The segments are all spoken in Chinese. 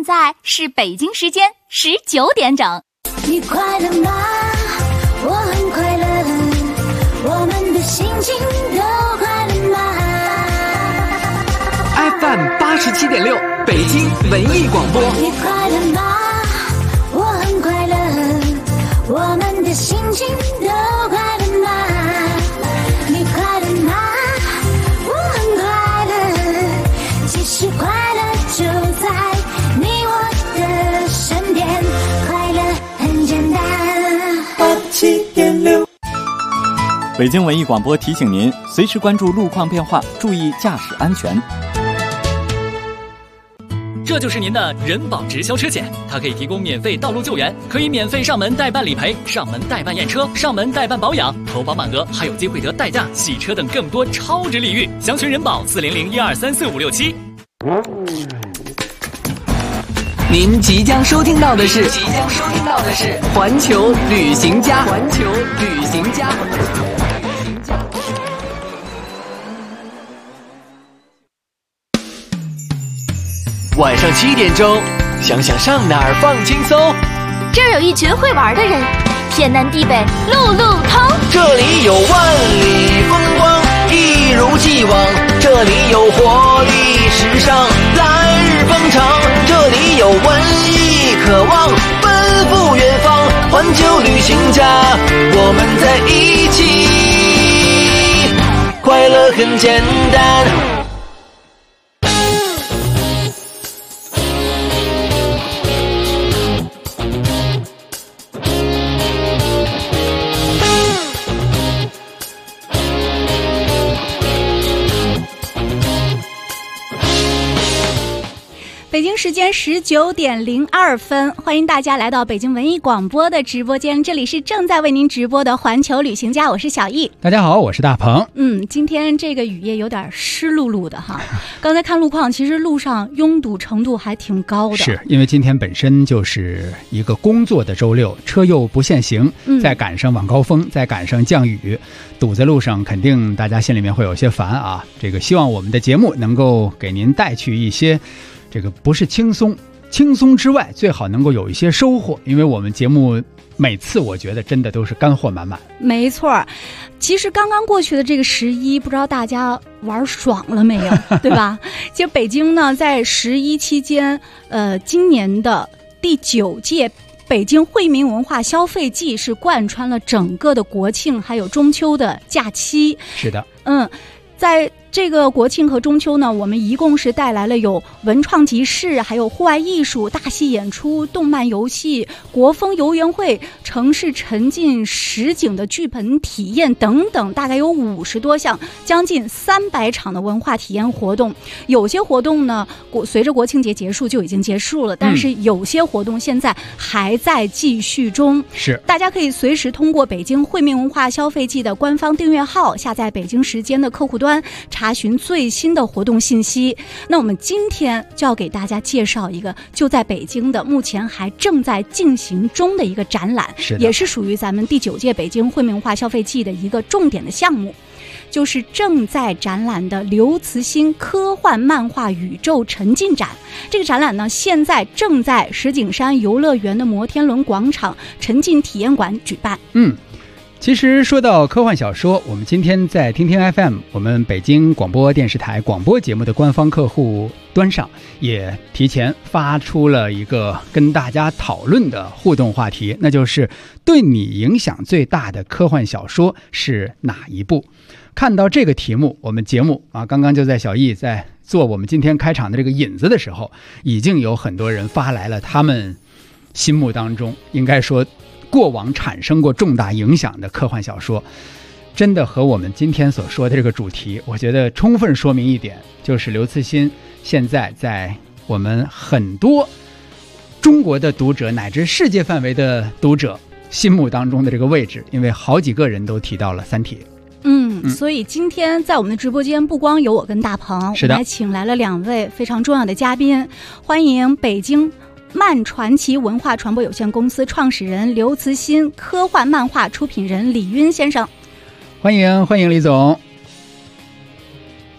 现在是北京时间19点整。 你快乐吗？我很快乐，我们的心情都快乐吗？ FM 87.6北京文艺广播。 你快乐吗？我很快乐，我们的心情都快乐吗？你快乐吗？我很快乐，其实快乐就在你我的身边，快乐很简单。87.6 北京文艺广播提醒您，随时关注路况变化，注意驾驶安全。 这就是您的人保直销车险，它可以提供免费道路救援，可以免费上门代办理赔、上门代办验车、上门代办保养，投保满额还有机会得代驾、洗车等更多超值礼遇。详询人保40012345567。 您即将收听到的是环球旅行家。晚上7点钟，想想上哪儿放轻松。 这儿有一群会玩的人，天南地北路路通。 这里有万里风光，一如既往。这里有活力时尚，来日方长。这里有文艺渴望，奔赴远方。环球旅行家，我们在一起，快乐很简单。 北京时间19点02分，欢迎大家来到北京文艺广播的直播间，这里是正在为您直播的环球旅行家，我是小易。 大家好，我是大鹏。 今天这个雨夜有点湿漉漉的哈。刚才看路况，其实路上拥堵程度还挺高的。 是因为今天本身就是一个工作的周六，车又不限行，再赶上晚高峰，再赶上降雨，堵在路上，肯定大家心里面会有些烦啊。这个希望我们的节目能够给您带去一些。这个不是轻松之外，最好能够有一些收获，因为我们节目每次我觉得真的都是干货满满。 没错，其实刚刚过去的这个11，不知道大家玩爽了没有，对吧？其实北京呢，在11期间，今年的第9届北京惠民文化消费季是贯穿了整个的国庆还有中秋的假期。 是的， 在这个国庆和中秋呢，我们一共是带来了有文创集市，还有户外艺术、大戏演出、动漫游戏、国风游园会、城市沉浸实景的剧本体验等等，大概有50多项，将近300场的文化体验活动。有些活动呢，随着国庆节结束就已经结束了，但是有些活动现在还在继续中。 是， 大家可以随时通过北京惠民文化消费季的官方订阅号，下载北京时间的客户端，查询最新的活动信息。那我们今天就要给大家介绍一个就在北京的目前还正在进行中的一个展览，也是属于咱们第9届北京惠民文化消费季的一个重点的项目，就是正在展览的刘慈欣科幻漫画宇宙沉浸展。这个展览呢，现在正在石景山游乐园的摩天轮广场沉浸体验馆举办。 其实说到科幻小说，我们今天在听听 FM 我们北京广播电视台广播节目的官方客户端上也提前发出了一个跟大家讨论的互动话题，那就是对你影响最大的科幻小说是哪一部。看到这个题目，我们节目刚刚就在小易在做我们今天开场的这个引子的时候，已经有很多人发来了他们心目当中应该说过往产生过重大影响的科幻小说。真的和我们今天所说的这个主题，我觉得充分说明一点，就是刘慈欣现在在我们很多中国的读者乃至世界范围的读者心目当中的这个位置，因为好几个人都提到了三体。 所以今天在我们的直播间不光有我跟大鹏，我们还请来了2位非常重要的嘉宾，欢迎北京漫传奇文化传播有限公司创始人刘慈欣科幻漫画出品人李晕先生。 欢迎李总。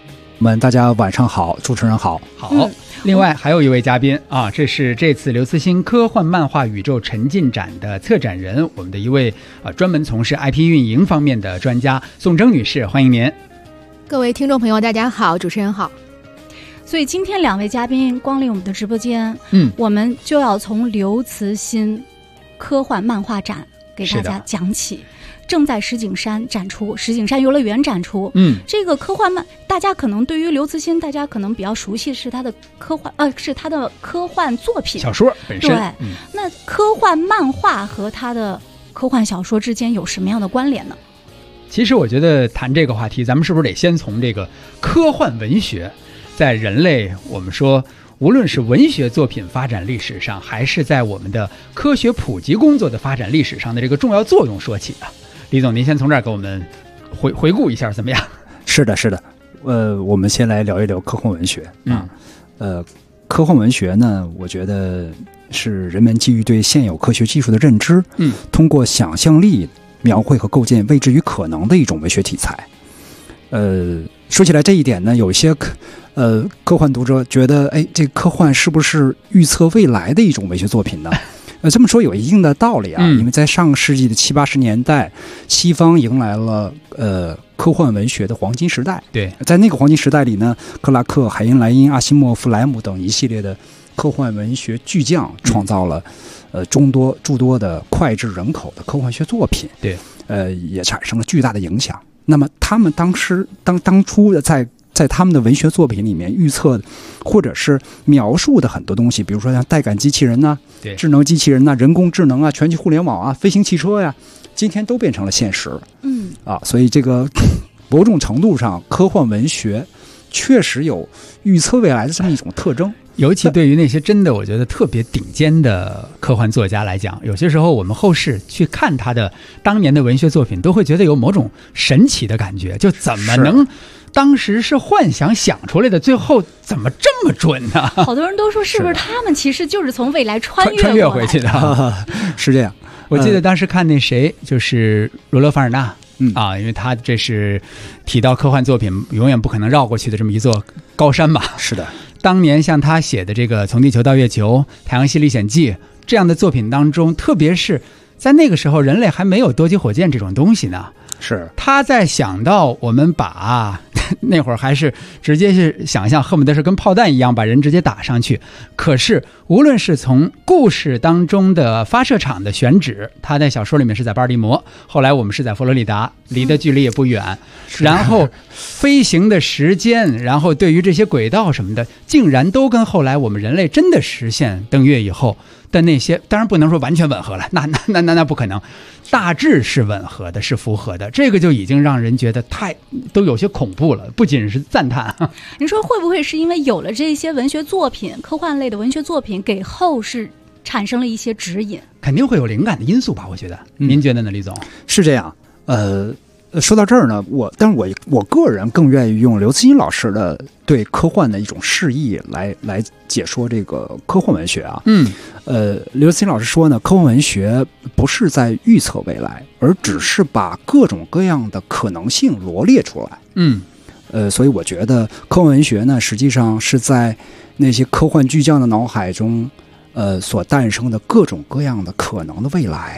们大家晚上好，主持人好。 好，另外还有一位嘉宾啊，这是这次刘慈欣科幻漫画宇宙沉浸展的策展人，我们的一位专门从事 IP 运营方面的专家宋征女士，欢迎您。 各位听众朋友大家好，主持人好。 所以今天2位嘉宾光临我们的直播间，我们就要从刘慈欣科幻漫画展给大家讲起。正在石景山展出，石景山游乐园展出。这个科幻漫，大家可能对于刘慈欣，大家可能比较熟悉是他的科幻，是他的科幻作品小说本身。 对，那科幻漫画和他的科幻小说之间有什么样的关联呢？ 其实我觉得谈这个话题，咱们是不是得先从这个科幻文学在人类，我们说无论是文学作品发展历史上，还是在我们的科学普及工作的发展历史上的这个重要作用说起的。李总，您先从这儿给我们回顾一下怎么样？ 是的，我们先来聊一聊科幻文学啊。科幻文学呢，我觉得是人们基于对现有科学技术的认知，通过想象力描绘和构建未知与可能的一种文学题材。说起来这一点呢，有一些科幻读者觉得，这科幻是不是预测未来的一种文学作品呢？这么说有一定的道理啊，因为在上个世纪的70、80年代，西方迎来了科幻文学的黄金时代。 对， 在那个黄金时代里呢，克拉克、海因莱因、阿西莫夫、莱姆等一系列的科幻文学巨匠创造了诸多的脍炙人口的科幻学作品。 对， 也产生了巨大的影响。那么他们当初在他们的文学作品里面预测或者是描述的很多东西，比如说像带感机器人呐、智能机器人呐、人工智能啊、全球互联网啊、飞行汽车呀，今天都变成了现实。所以这个某种程度上，科幻文学确实有预测未来的这么一种特征。 尤其对于那些真的我觉得特别顶尖的科幻作家来讲，有些时候我们后世去看他的当年的文学作品，都会觉得有某种神奇的感觉，就怎么能当时是幻想出来的，最后怎么这么准呢？ 好多人都说是不是他们其实就是从未来穿越回去的是这样。 我记得当时看那谁，就是罗勒·凡尔纳。因为他这是提到科幻作品永远不可能绕过去的这么一座高山嘛。 是的， 当年像他写的这个《从地球到月球》《太阳系历险记》这样的作品当中，特别是在那个时候人类还没有多级火箭这种东西呢， 是他在想到我们把那会儿还是直接是想象恨不得是跟炮弹一样把人直接打上去。可是无论是从故事当中的发射场的选址，他在小说里面是在巴尔的摩，后来我们是在佛罗里达，离的距离也不远，然后飞行的时间，然后对于这些轨道什么的，竟然都跟后来我们人类真的实现登月以后的那些，当然不能说完全吻合了，那不可能，大致是吻合的，是符合的，这个就已经让人觉得都有些恐怖了，不仅是赞叹。 您说会不会是因为有了这些文学作品，科幻类的文学作品，给后世产生了一些指引？ 肯定会有灵感的因素吧，我觉得。您觉得呢，李总？ 是这样。说到这儿呢，但是我个人更愿意用刘慈欣老师的对科幻的一种释义来解说这个科幻文学啊。刘慈欣老师说呢，科幻文学不是在预测未来，而只是把各种各样的可能性罗列出来。所以我觉得科幻文学呢，实际上是在那些科幻巨匠的脑海中，所诞生的各种各样的可能的未来。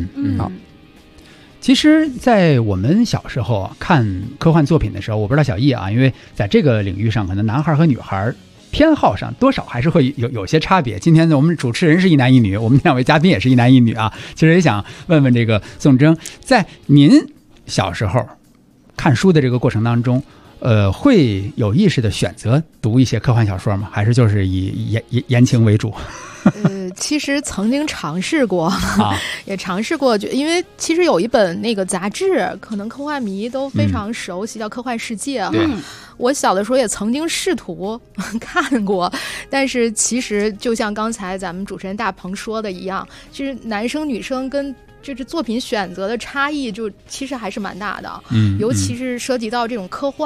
其实在我们小时候看科幻作品的时候，我不知道小易啊，因为在这个领域上可能男孩和女孩偏好上多少还是会有些差别。今天我们主持人是一男一女，我们2位嘉宾也是一男一女啊。其实也想问问这个宋征，在您小时候看书的这个过程当中，会有意识的选择读一些科幻小说吗？还是就是以言情为主？ 其实曾经尝试过，也尝试过，因为其实有一本那个杂志，可能科幻迷都非常熟悉，叫《科幻世界》哈。我小的时候也曾经试图看过，但是其实就像刚才咱们主持人大鹏说的一样，其实男生女生跟就是作品选择的差异，就其实还是蛮大的。尤其是涉及到这种科幻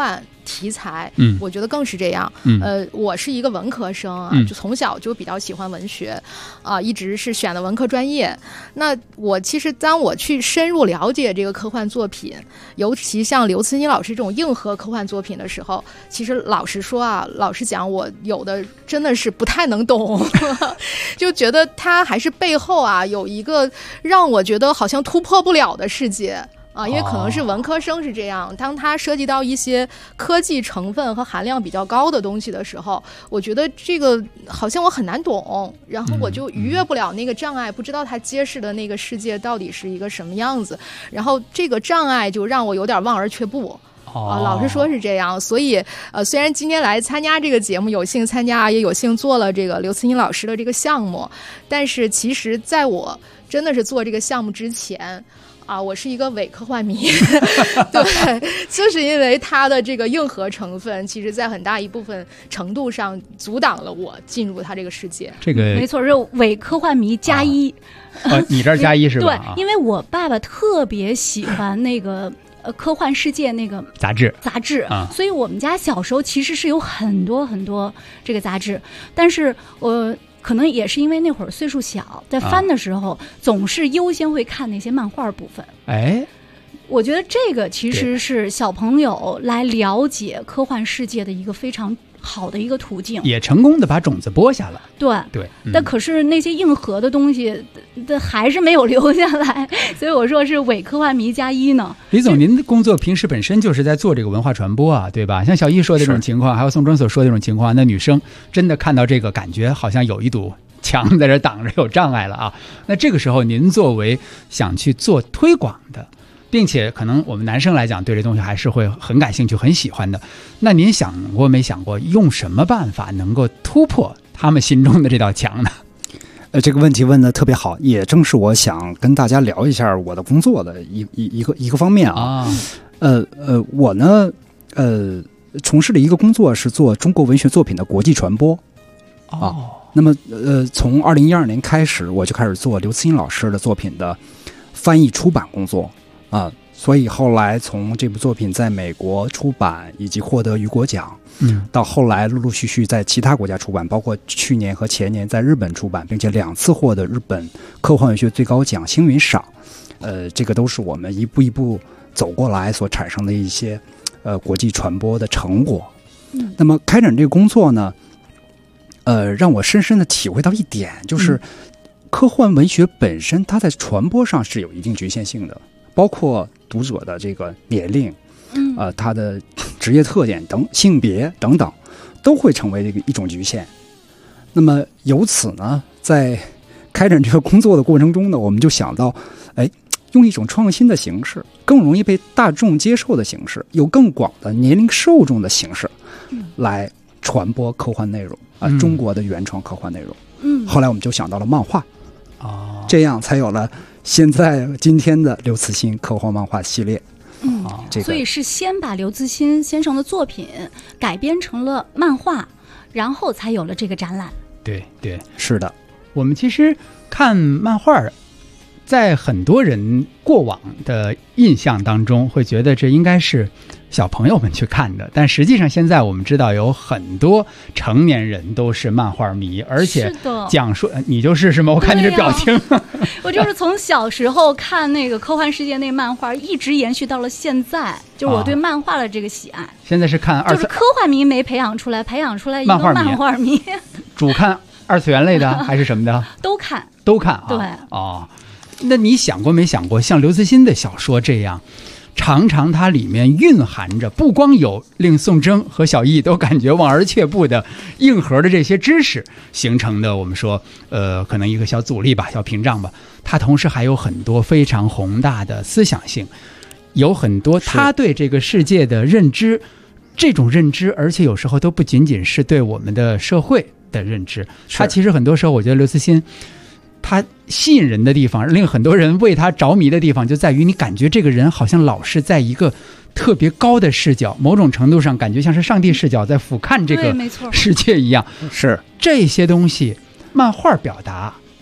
题材，我觉得更是这样。我是一个文科生啊，就从小就比较喜欢文学啊，一直是选的文科专业。那我其实当我去深入了解这个科幻作品，尤其像刘慈欣老师这种硬核科幻作品的时候，其实老实说啊，老实讲，我有的真的是不太能懂，就觉得它还是背后啊有一个让我觉得好像突破不了的世界。因为可能是文科生是这样，当它涉及到一些科技成分和含量比较高的东西的时候，我觉得这个好像我很难懂，然后我就逾越不了那个障碍，不知道它揭示的那个世界到底是一个什么样子，然后这个障碍就让我有点望而却步。老实说是这样，所以虽然今天来参加这个节目，有幸参加，也有幸做了这个刘慈欣老师的这个项目，但是其实在我真的是做这个项目之前我是一个伪科幻迷对，就是因为它的这个硬核成分，其实在很大一部分程度上阻挡了我进入它这个世界。 这个没错，是伪科幻迷加一。 你这儿加一是吧？ 对，因为我爸爸特别喜欢那个科幻世界那个杂志所以我们家小时候其实是有很多很多这个杂志，但是可能也是因为那会儿岁数小，在翻的时候总是优先会看那些漫画部分。我觉得这个其实是小朋友来了解科幻世界的一个非常好的一个途径， 也成功的把种子播下了。 对，但可是那些硬核的东西还是没有留下来，所以我说是伪科幻迷加一呢。 李总，您的工作平时本身就是在做这个文化传播啊，对吧？像小易说的这种情况，还有宋征所说的这种情况，那女生真的看到这个，感觉好像有一堵墙在这挡着，有障碍了啊。那这个时候，您作为想去做推广的，并且可能我们男生来讲对这东西还是会很感兴趣很喜欢的，那您想过没想过用什么办法能够突破他们心中的这道墙呢？ 这个问题问得特别好，也正是我想跟大家聊一下我的工作的一个方面啊。我呢从事的一个工作是做中国文学作品的国际传播那么从2012年开始，我就开始做刘慈欣老师的作品的翻译出版工作所以后来从这部作品在美国出版，以及获得雨果奖，到后来陆陆续续在其他国家出版，包括去年和前年在日本出版，并且2次获得日本科幻文学最高奖星云赏。这个都是我们一步一步走过来所产生的一些国际传播的成果。那么开展这个工作呢，让我深深的体会到一点，就是科幻文学本身它在传播上是有一定局限性的，包括读者的这个年龄，他的职业特点等性别等等，都会成为这个一种局限。那么由此呢，在开展这个工作的过程中呢，我们就想到，用一种创新的形式，更容易被大众接受的形式，有更广的年龄受众的形式，来传播科幻内容中国的原创科幻内容。后来我们就想到了漫画，这样才有了现在今天的刘慈欣科幻漫画系列。 所以是先把刘慈欣先生的作品改编成了漫画，然后才有了这个展览。 对， 是的。 我们其实看漫画，在很多人过往的印象当中，会觉得这应该是小朋友们去看的，但实际上现在我们知道有很多成年人都是漫画迷，而且讲述你就是吗？我看你这表情， 我就是从小时候看那个科幻世界那漫画，一直延续到了现在，就是我对漫画的这个喜爱。 现在是看就是科幻迷没培养出来一个漫画迷。 主看二次元类的还是什么的？ 都看对那你想过没想过，像刘慈欣的小说这样，常常它里面蕴含着不光有令宋征和小易都感觉望而却步的硬核的这些知识形成的，我们说可能一个小阻力吧，小屏障吧，它同时还有很多非常宏大的思想性，有很多他对这个世界的认知，这种认知而且有时候都不仅仅是对我们的社会的认知，他其实很多时候我觉得刘慈欣他吸引人的地方，令很多人为他着迷的地方，就在于你感觉这个人好像老是在一个特别高的视角，某种程度上感觉像是上帝视角在俯瞰这个世界一样。 是这些东西漫画表达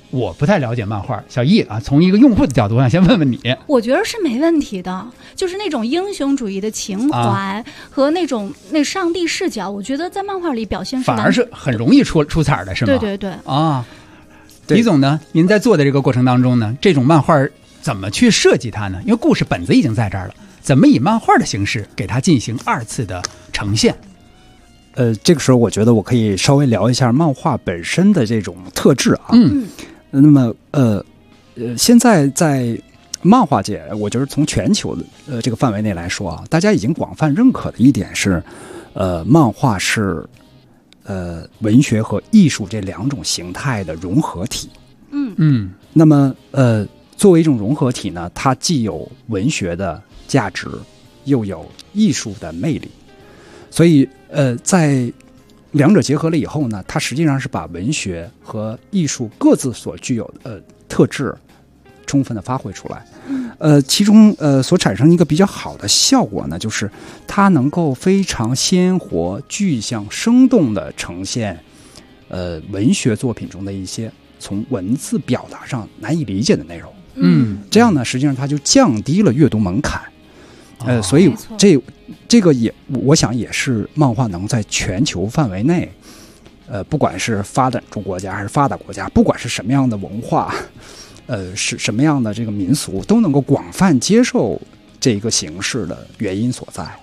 我不太了解漫画，小易啊，从一个用户的角度，我想先问问你。 我觉得是没问题的，就是那种英雄主义的情怀和那种上帝视角，我觉得在漫画里表现反而是很容易出彩的，是吗？ 对对对啊。李总呢？您在做的这个过程当中呢，这种漫画怎么去设计它呢？因为故事本子已经在这儿了，怎么以漫画的形式给它进行2次的呈现？ 这个时候我觉得我可以稍微聊一下漫画本身的这种特质啊。那么现在在漫画界，我觉得从全球的这个范围内来说啊，大家已经广泛认可的一点是，漫画是文学和艺术这2种形态的融合体。那么作为一种融合体呢，它既有文学的价值，又有艺术的魅力，所以在2者结合了以后呢，它实际上是把文学和艺术各自所具有的特质充分的发挥出来。其中所产生一个比较好的效果呢，就是它能够非常鲜活、具象、生动的呈现文学作品中的一些从文字表达上难以理解的内容。这样呢，实际上它就降低了阅读门槛。所以这个也，我想也是漫画能在全球范围内，不管是发展中国家还是发达国家，不管是什么样的文化，是什么样的这个民俗，都能够广泛接受这个形式的原因所在。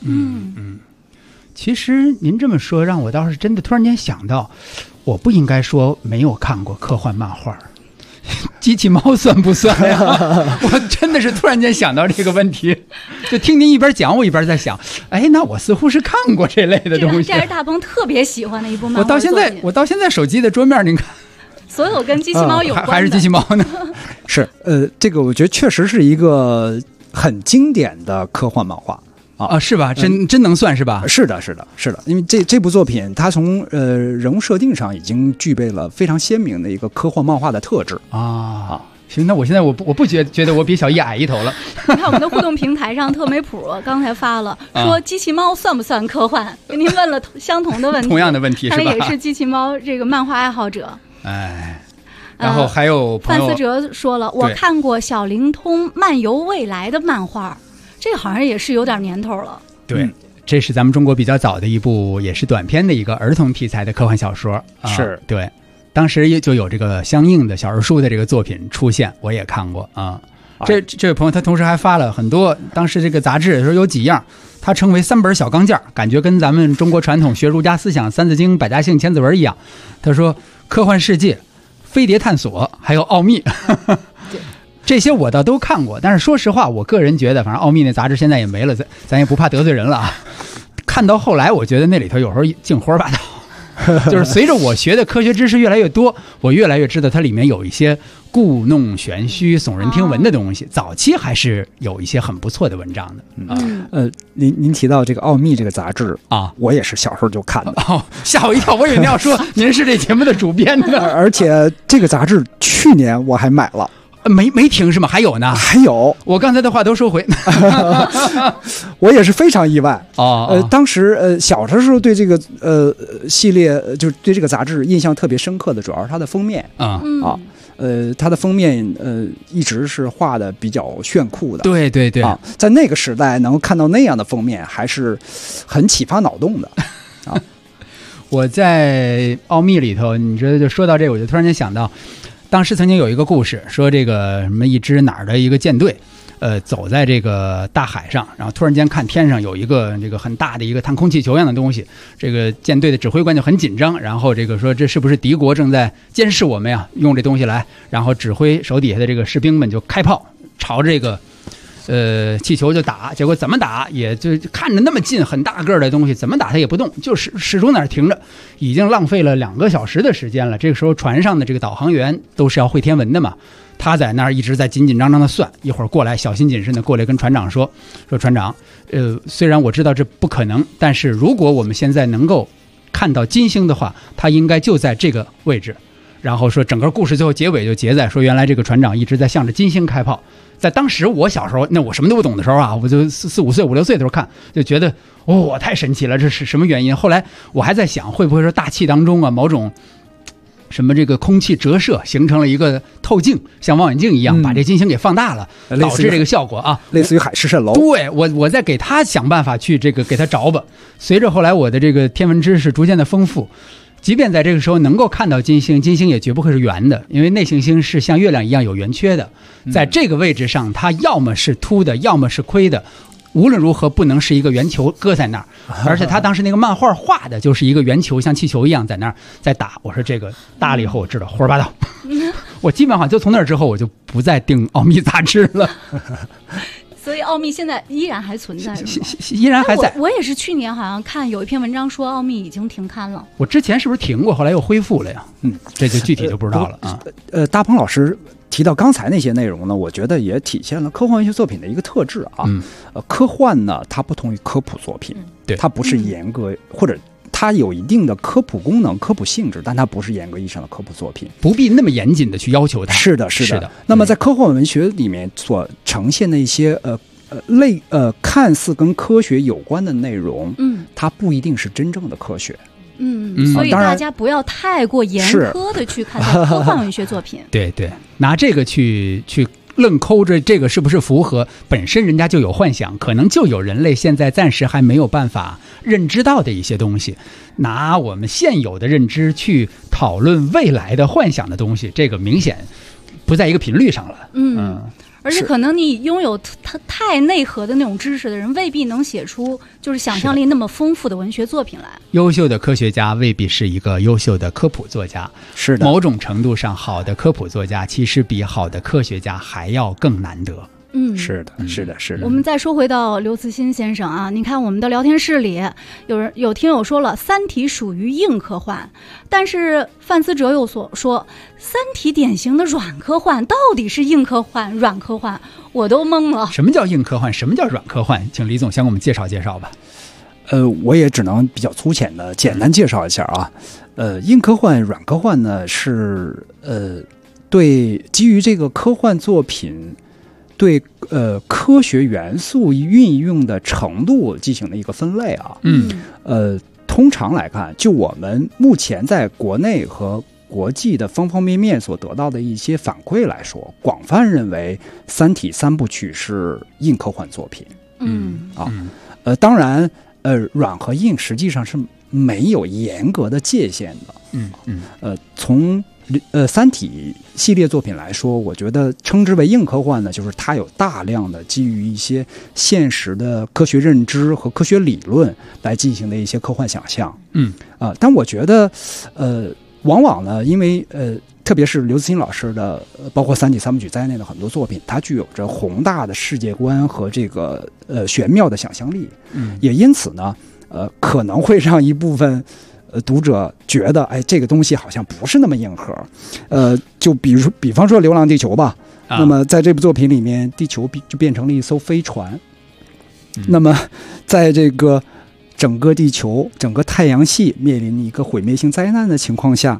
其实您这么说，让我倒是真的突然间想到，我不应该说没有看过科幻漫画。机器猫算不算呀？我真的是突然间想到这个问题，就听您一边讲，我一边在想，那我似乎是看过这类的东西。 这是大鹏特别喜欢的一部漫画。 我到现在手机的桌面，您看， 所有跟机器猫有关的， 还是机器猫呢？ 是这个我觉得确实是一个很经典的科幻漫画。 是吧？真能算是吧？ 是的，因为这部作品它从人物设定上已经具备了非常鲜明的一个科幻漫画的特质啊。行，那我现在我不觉得我比小易矮一头了。 你看我们的互动平台上，特美普刚才发了说机器猫算不算科幻？跟您问了相同的问题， 同样的问题是吧？ 他也是机器猫这个漫画爱好者。 然后还有范思哲说了，我看过小灵通漫游未来的漫画。这好像也是有点年头了。 对，这是咱们中国比较早的一部也是短篇的一个儿童题材的科幻小说。 是对，当时也就有这个相应的小人书的这个作品出现，我也看过啊。这位朋友他同时还发了很多，当时这个杂志说有几样，他称为3本小钢件，感觉跟咱们中国传统学儒家思想三字经、百家姓、千字文一样。他说科幻世界、飞碟探索还有奥秘。这些我倒都看过，但是说实话，我个人觉得，反正奥秘那杂志现在也没了，咱也不怕得罪人了啊。看到后来，我觉得那里头有时候净胡说八道，就是随着我学的科学知识越来越多，我越来越知道它里面有一些故弄玄虚、耸人听闻的东西。早期还是有一些很不错的文章的。 您提到这个《奥秘》这个杂志啊，我也是小时候就看的。 吓我一跳，我以为您要说您是这节目的主编呢。 而且这个杂志去年我还买了。 没停是吗？还有呢？ 还有， 我刚才的话都收回。 我也是非常意外当时小的时候对这个系列，就是对这个杂志印象特别深刻的，主要是它的封面它的封面一直是画的比较炫酷的。 对在那个时代能够看到那样的封面，还是很启发脑洞的我在奥秘里头，你说就说到这个，我就突然间想到。当时曾经有一个故事，说这个什么一支哪儿的一个舰队，走在这个大海上，然后突然间看天上有一个这个很大的一个探空气球一样的东西，这个舰队的指挥官就很紧张，然后这个说这是不是敌国正在监视我们呀？用这东西来，然后指挥手底下的这个士兵们就开炮朝这个气球就打，结果怎么打也就看着那么近很大个的东西，怎么打它也不动，就是始终在那停着，已经浪费了2个小时的时间了。这个时候船上的这个导航员都是要会天文的嘛，他在那儿一直在紧紧张张的算，一会儿过来小心谨慎的过来跟船长说船长，虽然我知道这不可能，但是如果我们现在能够看到金星的话，它应该就在这个位置。然后说整个故事最后结尾就结在说，原来这个船长一直在向着金星开炮。在当时我小时候，那我什么都不懂的时候啊，我就4、5岁、5、6岁的时候看，就觉得太神奇了，这是什么原因？后来我还在想，会不会说大气当中啊，某种什么这个空气折射形成了一个透镜，像望远镜一样，把这金星给放大了，导致这个效果啊， 类似于海市蜃楼。 对，我在给他想办法去这个给他找吧。随着后来我的这个天文知识逐渐的丰富，即便在这个时候能够看到金星，金星也绝不会是圆的，因为内行星是像月亮一样有圆缺的，在这个位置上，它要么是凸的，要么是亏的。无论如何不能是一个圆球搁在那儿，而且他当时那个漫画画的就是一个圆球，像气球一样在那儿在打。我说这个大了以后我知道胡说八道，我基本上就从那儿之后我就不再订奥秘杂志了。 所以奥秘现在依然还存在，是吗？ 依然还在。 我也是去年好像看有一篇文章说奥秘已经停刊了。 我之前是不是停过，后来又恢复了呀？这就具体就不知道了啊。 大鹏老师提到刚才那些内容呢，我觉得也体现了科幻文学作品的一个特质啊。科幻呢，它不同于科普作品， 对， 它不是严格或者它有一定的科普功能、科普性质，但它不是严格意义上的科普作品， 不必那么严谨的去要求它。 是的，是的。那么在科幻文学里面所呈现的一些看似跟科学有关的内容，它不一定是真正的科学。 所以大家不要太过严苛的去看待科幻文学作品。 对对，拿这个去愣抠着这个是不是符合，本身人家就有幻想，可能就有人类现在暂时还没有办法认知到的一些东西，拿我们现有的认知去讨论未来的幻想的东西，这个明显不在一个频率上了。 而且可能你拥有太内核的那种知识的人，未必能写出就是想象力那么丰富的文学作品来。 优秀的科学家未必是一个优秀的科普作家。 是的， 某种程度上，好的科普作家其实比好的科学家还要更难得。 是的，是的，是的。 我们再说回到刘慈欣先生啊，你看我们的聊天室里有听友说了，《三体》属于硬科幻，但是范思哲又说《三体》典型的软科幻，到底是硬科幻、软科幻？我都懵了。 什么叫硬科幻？什么叫软科幻？请李总先给我们介绍介绍吧。 我也只能比较粗浅的简单介绍一下啊。硬科幻、软科幻呢是对基于这个科幻作品。对科学元素运用的程度进行了一个分类啊。通常来看，就我们目前在国内和国际的方方面面所得到的一些反馈来说，广泛认为《三体》三部曲是硬科幻作品。当然，软和硬实际上是没有严格的界限的。从三体系列作品来说，我觉得称之为硬科幻呢，就是它有大量的基于一些现实的科学认知和科学理论来进行的一些科幻想象。但我觉得往往呢，因为特别是刘慈欣老师的包括三体三部曲在内的很多作品，它具有着宏大的世界观和这个玄妙的想象力。也因此呢可能会让一部分读者觉得，这个东西好像不是那么硬核。就比方说《流浪地球》吧。那么在这部作品里面，地球就变成了一艘飞船。那么在这个整个地球、整个太阳系面临一个毁灭性灾难的情况下，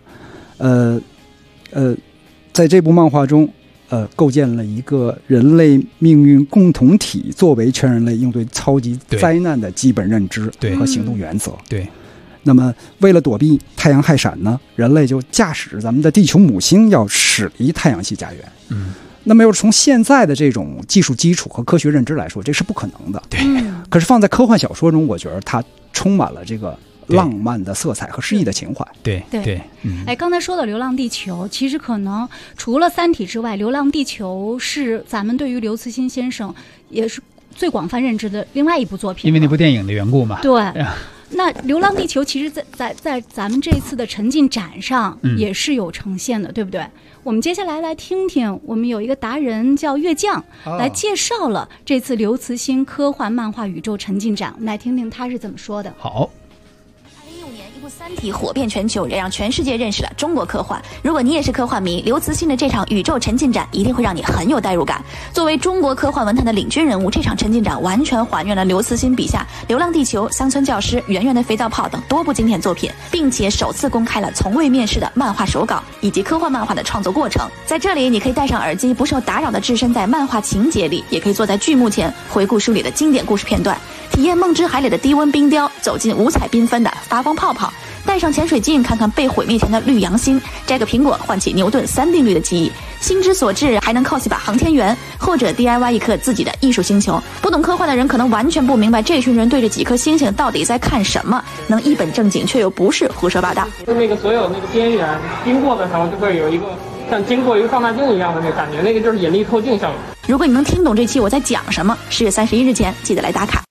在这部漫画中，构建了一个人类命运共同体作为全人类应对超级灾难的基本认知和行动原则。 对。 那么为了躲避太阳氦闪呢，人类就驾驶着咱们的地球母星要驶离太阳系家园。那么要是从现在的这种技术基础和科学认知来说，这是不可能的。 对。 可是放在科幻小说中，我觉得它充满了这个浪漫的色彩和诗意的情怀。 对。 刚才说的《流浪地球》，其实可能除了《三体》之外，《流浪地球》是咱们对于刘慈欣先生也是最广泛认知的另外一部作品， 因为那部电影的缘故嘛。 对。那《流浪地球》其实在咱们这次的沉浸展上也是有呈现的，对不对？我们接下来听听，我们有一个达人叫月将，来介绍了这次刘慈欣科幻漫画宇宙沉浸展，我们来听听他是怎么说的。 好。 《三体》火遍全球，也让全世界认识了中国科幻。如果你也是科幻迷，刘慈欣的这场宇宙沉浸展一定会让你很有代入感。作为中国科幻文坛的领军人物，这场沉浸展完全还原了刘慈欣笔下《流浪地球》《乡村教师》《圆圆的肥皂泡》等多部经典作品，并且首次公开了从未面世的漫画手稿以及科幻漫画的创作过程。在这里，你可以戴上耳机，不受打扰地置身在漫画情节里，也可以坐在剧幕前回顾书里的经典故事片段，体验梦之海里的低温冰雕，走进五彩缤纷的发光泡泡。 带上潜水镜看看被毁灭前的绿洋星，摘个苹果唤起牛顿3定律的记忆。心之所至，还能靠起把航天员，或者 DIY 一颗自己的艺术星球。不懂科幻的人可能完全不明白这群人对着几颗星星到底在看什么，能一本正经却又不是胡说八道。 那个所有那个边缘经过的时候，就会有一个像经过一个放大镜一样的那个感觉，那个就是引力透镜效应。 如果你能听懂这期我在讲什么，10月31日前记得来打卡。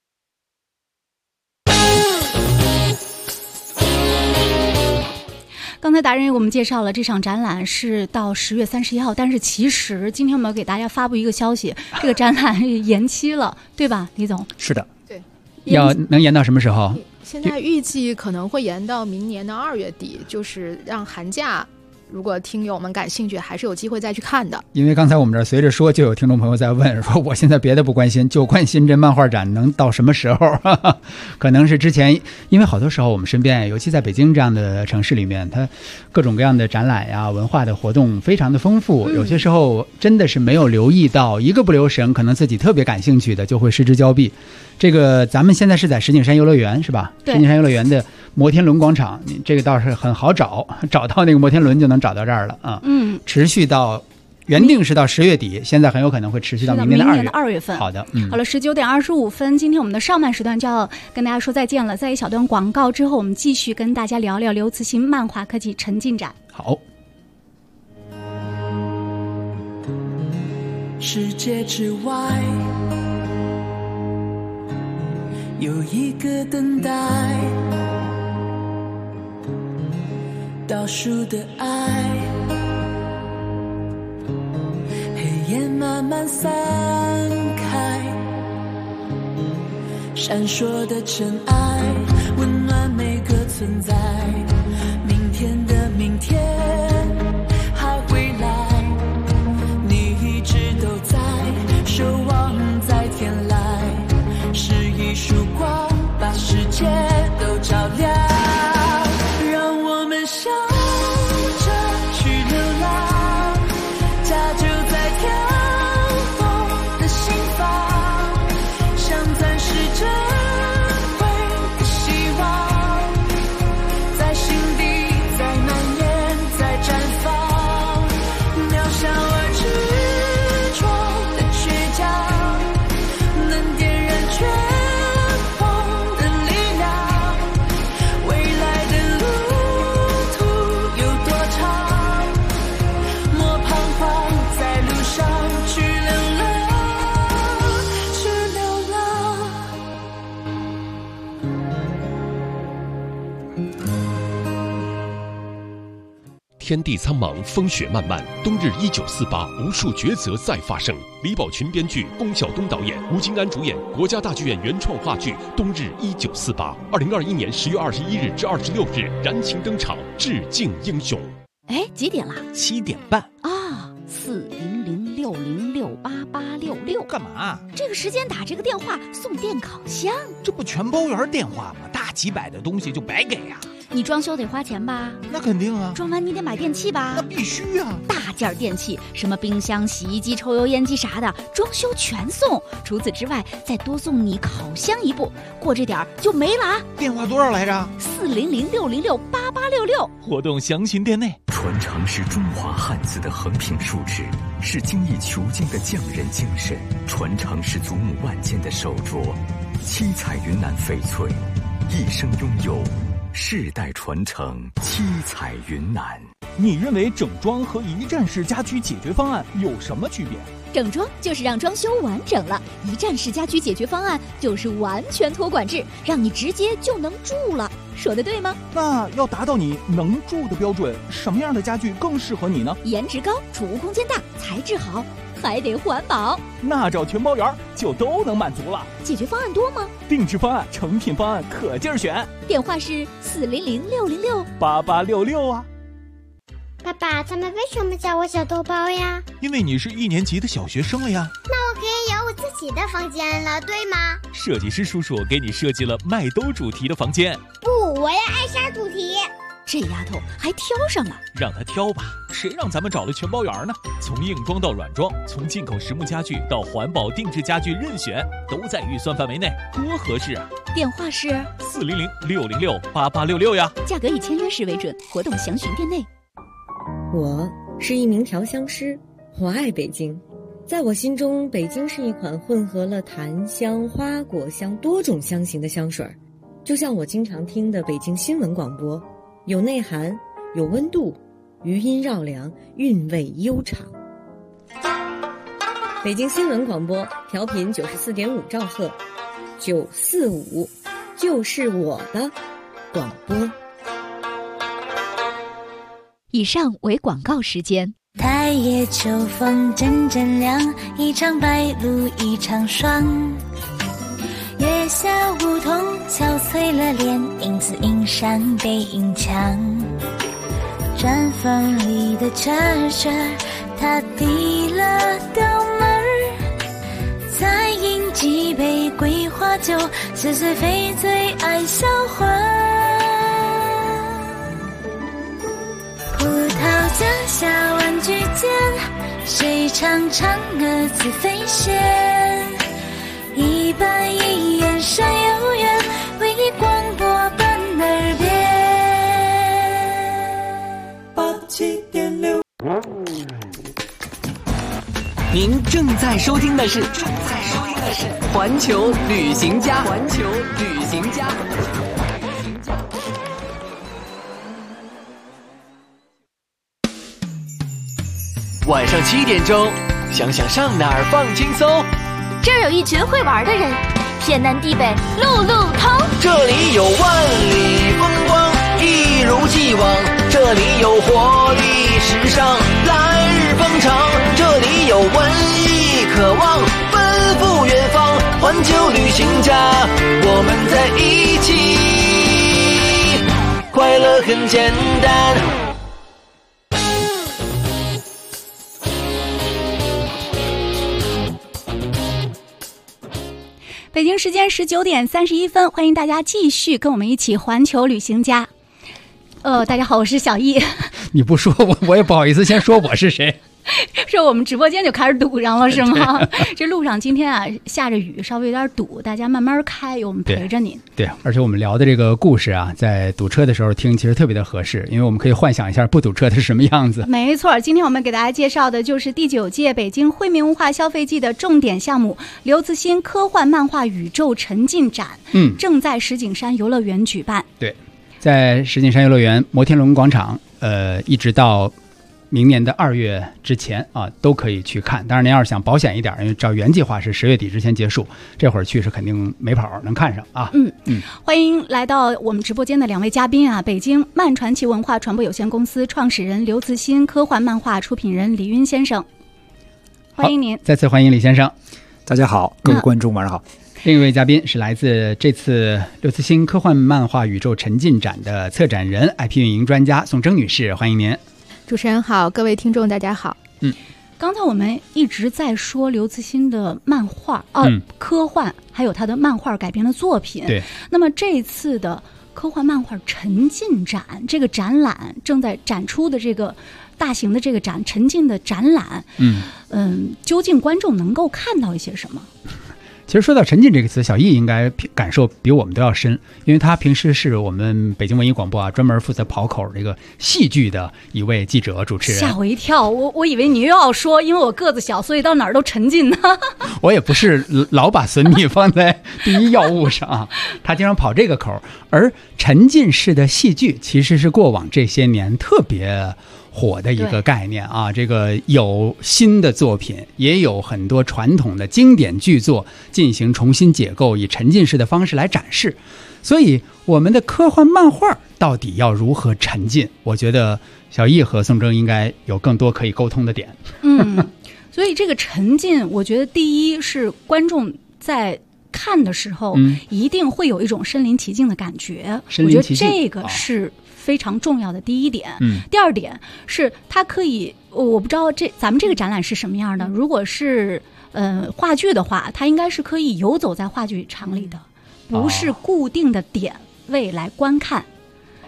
刚才达人给我们介绍了这场展览是到10月31号，但是其实今天我们要给大家发布一个消息，这个展览延期了，对吧，李总？ 是的， 对， 能延到什么时候？ 现在预计可能会延到明年的2月底，就是让寒假。如果听友们感兴趣，还是有机会再去看的。 因为刚才我们这随着说，就有听众朋友在问说，我现在别的不关心，就关心这漫画展能到什么时候？可能是之前，因为好多时候我们身边，尤其在北京这样的城市里面，它各种各样的展览呀、文化的活动非常的丰富，有些时候真的是没有留意到，一个不留神，可能自己特别感兴趣的就会失之交臂。这个咱们现在是在石景山游乐园是吧？石景山游乐园的摩天轮广场，这个倒是很好找到那个摩天轮就能找到这儿了啊。持续到原定是到10月底，现在很有可能会持续到明年的2月份。好的， 好了，19点25分，今天我们的上半时段就要跟大家说再见了。在一小段广告之后，我们继续跟大家聊聊刘慈欣漫画科技沉浸展。 好。 世界之外有一个等待倒数的爱，黑夜慢慢散开，闪烁的尘埃温暖每个存在，明天的明天还会来，你一直都在守望在天来，是一束光把世界都照亮，让我们笑着去流浪，家就在跳动的心房，像钻石珍贵的希望，在心底在蔓延在绽放，渺小而执着的倔强，能点燃全红的力量，未来的路途有多长，莫彷徨在路上去流浪，去流浪。 天地苍茫，风雪漫漫，冬日1948，无数抉择再发生。李宝群编剧，龚晓东导演，吴京安主演，国家大剧院原创话剧《冬日1948》，2021年10月21日至26日燃情登场，致敬英雄。 哎，几点了 ？7点半啊！40060688866， 干嘛？ 这个时间打这个电话送电烤箱， 这不全包圆电话吗？大几百的东西就白给呀！ 你装修得花钱吧？ 那肯定啊！ 装完你得买电器吧？ 那必须啊！ 大件电器，什么冰箱、洗衣机、抽油烟机啥的，装修全送。除此之外，再多送你烤箱一部，过这点就没了啊！ 电话多少来着 ？40060688866。 活动详询店内。 传承是中华汉字的横平竖直，是精益求精的匠人精神；传承是祖母万件的手镯，七彩云南翡翠，一生拥有，世代传承，七彩云南。 你认为整装和一站式家居解决方案有什么区别？ 整装就是让装修完整了，一站式家居解决方案就是完全托管制，让你直接就能住了。说的对吗？ 那要达到你能住的标准，什么样的家具更适合你呢？ 颜值高，储物空间大，材质好，还得环保。 那找全包圆就都能满足了。 解决方案多吗？ 定制方案、成品方案可劲儿选。 电话是 40060688866啊。 爸爸，他们为什么叫我小豆包呀？ 因为你是1年级的小学生了呀。 那我可以有我自己的房间了，对吗？ 设计师叔叔给你设计了麦兜主题的房间。 不，我要艾莎主题。 这丫头还挑上了。 让她挑吧，谁让咱们找了全包圆呢？从硬装到软装，从进口实木家具到环保定制家具，任选都在预算范围内，多合适啊！ 电话是 400-606-8866呀。 价格以签约时为准，活动详询店内。 我是一名调香师，我爱北京。在我心中，北京是一款混合了檀香、花果香多种香型的香水，就像我经常听的北京新闻广播，有内涵，有温度，余音绕梁，韵味悠长。北京新闻广播调频94.5兆赫，945就是我的广播。 以上为广告时间。 太夜秋风阵阵凉，一场白露一场霜。月下梧桐憔悴了脸，影子映山背影墙。毡房里的蛐蛐，它递了刀门儿，再饮几杯桂花酒，似水非醉爱销魂。葡萄架下玩具间，谁唱嫦娥自飞仙？一板一眼山有缘，为你广播伴耳边。87.6。 您正在收听的是环球旅行家。晚上7点钟，想想上哪儿放轻松。 这儿有一群会玩的人，天南地北路路通。 这里有万里风光，一如既往。这里有活力时尚，来日方长。这里有文艺渴望，奔赴远方。环球旅行家，我们在一起，快乐很简单。 北京时间19点31分，欢迎大家继续跟我们一起环球旅行家。大家好，我是小易。 你不说我也不好意思先说我是谁。 说我们直播间就开始堵上了是吗？这路上今天啊下着雨，稍微有点堵，大家慢慢开，我们陪着你。 对，而且我们聊的这个故事啊，在堵车的时候听其实特别的合适，因为我们可以幻想一下不堵车的是什么样子。 没错，今天我们给大家介绍的就是第9届北京惠民文化消费季的重点项目刘慈欣科幻漫画宇宙沉浸展，正在石景山游乐园举办。 对，在石景山游乐园摩天轮广场，一直到明年的2月之前啊，都可以去看。当然您要是想保险一点，因为照原计划是10月底之前结束，这会儿去是肯定没跑能看上啊。 欢迎来到我们直播间的2位嘉宾啊，北京漫传奇文化传播有限公司创始人刘慈欣，科幻漫画出品人李云先生，欢迎您。 再次欢迎李先生。 大家好，各位观众晚上好。 另一位嘉宾是来自这次刘慈欣科幻漫画宇宙沉浸展的策展人、IP 运营专家宋征女士，欢迎您。 主持人好，各位听众大家好。 刚才我们一直在说刘慈欣的漫画科幻，还有他的漫画改编的作品。 对。 那么这次的科幻漫画沉浸展，这个展览正在展出的这个大型的这个沉浸的展览，究竟观众能够看到一些什么？ 其实说到沉浸这个词，小易应该感受比我们都要深，因为他平时是我们北京文艺广播啊专门负责跑口这个戏剧的一位记者主持人。 吓我一跳，我以为你又要说因为我个子小所以到哪儿都沉浸呢。 我也不是老把孙俪放在第一要务上啊，他经常跑这个口。而沉浸式的戏剧其实是过往这些年特别火的一个概念啊，这个有新的作品，也有很多传统的经典剧作进行重新解构，以沉浸式的方式来展示。所以我们的科幻漫画到底要如何沉浸？我觉得小易和宋征应该有更多可以沟通的点。 所以这个沉浸，我觉得第一是观众在看的时候，一定会有一种身临其境的感觉。我觉得这个是非常重要的第一点。第二点是它可以，我不知道咱们这个展览是什么样的。如果是话剧的话，它应该是可以游走在话剧场里的，不是固定的点位来观看。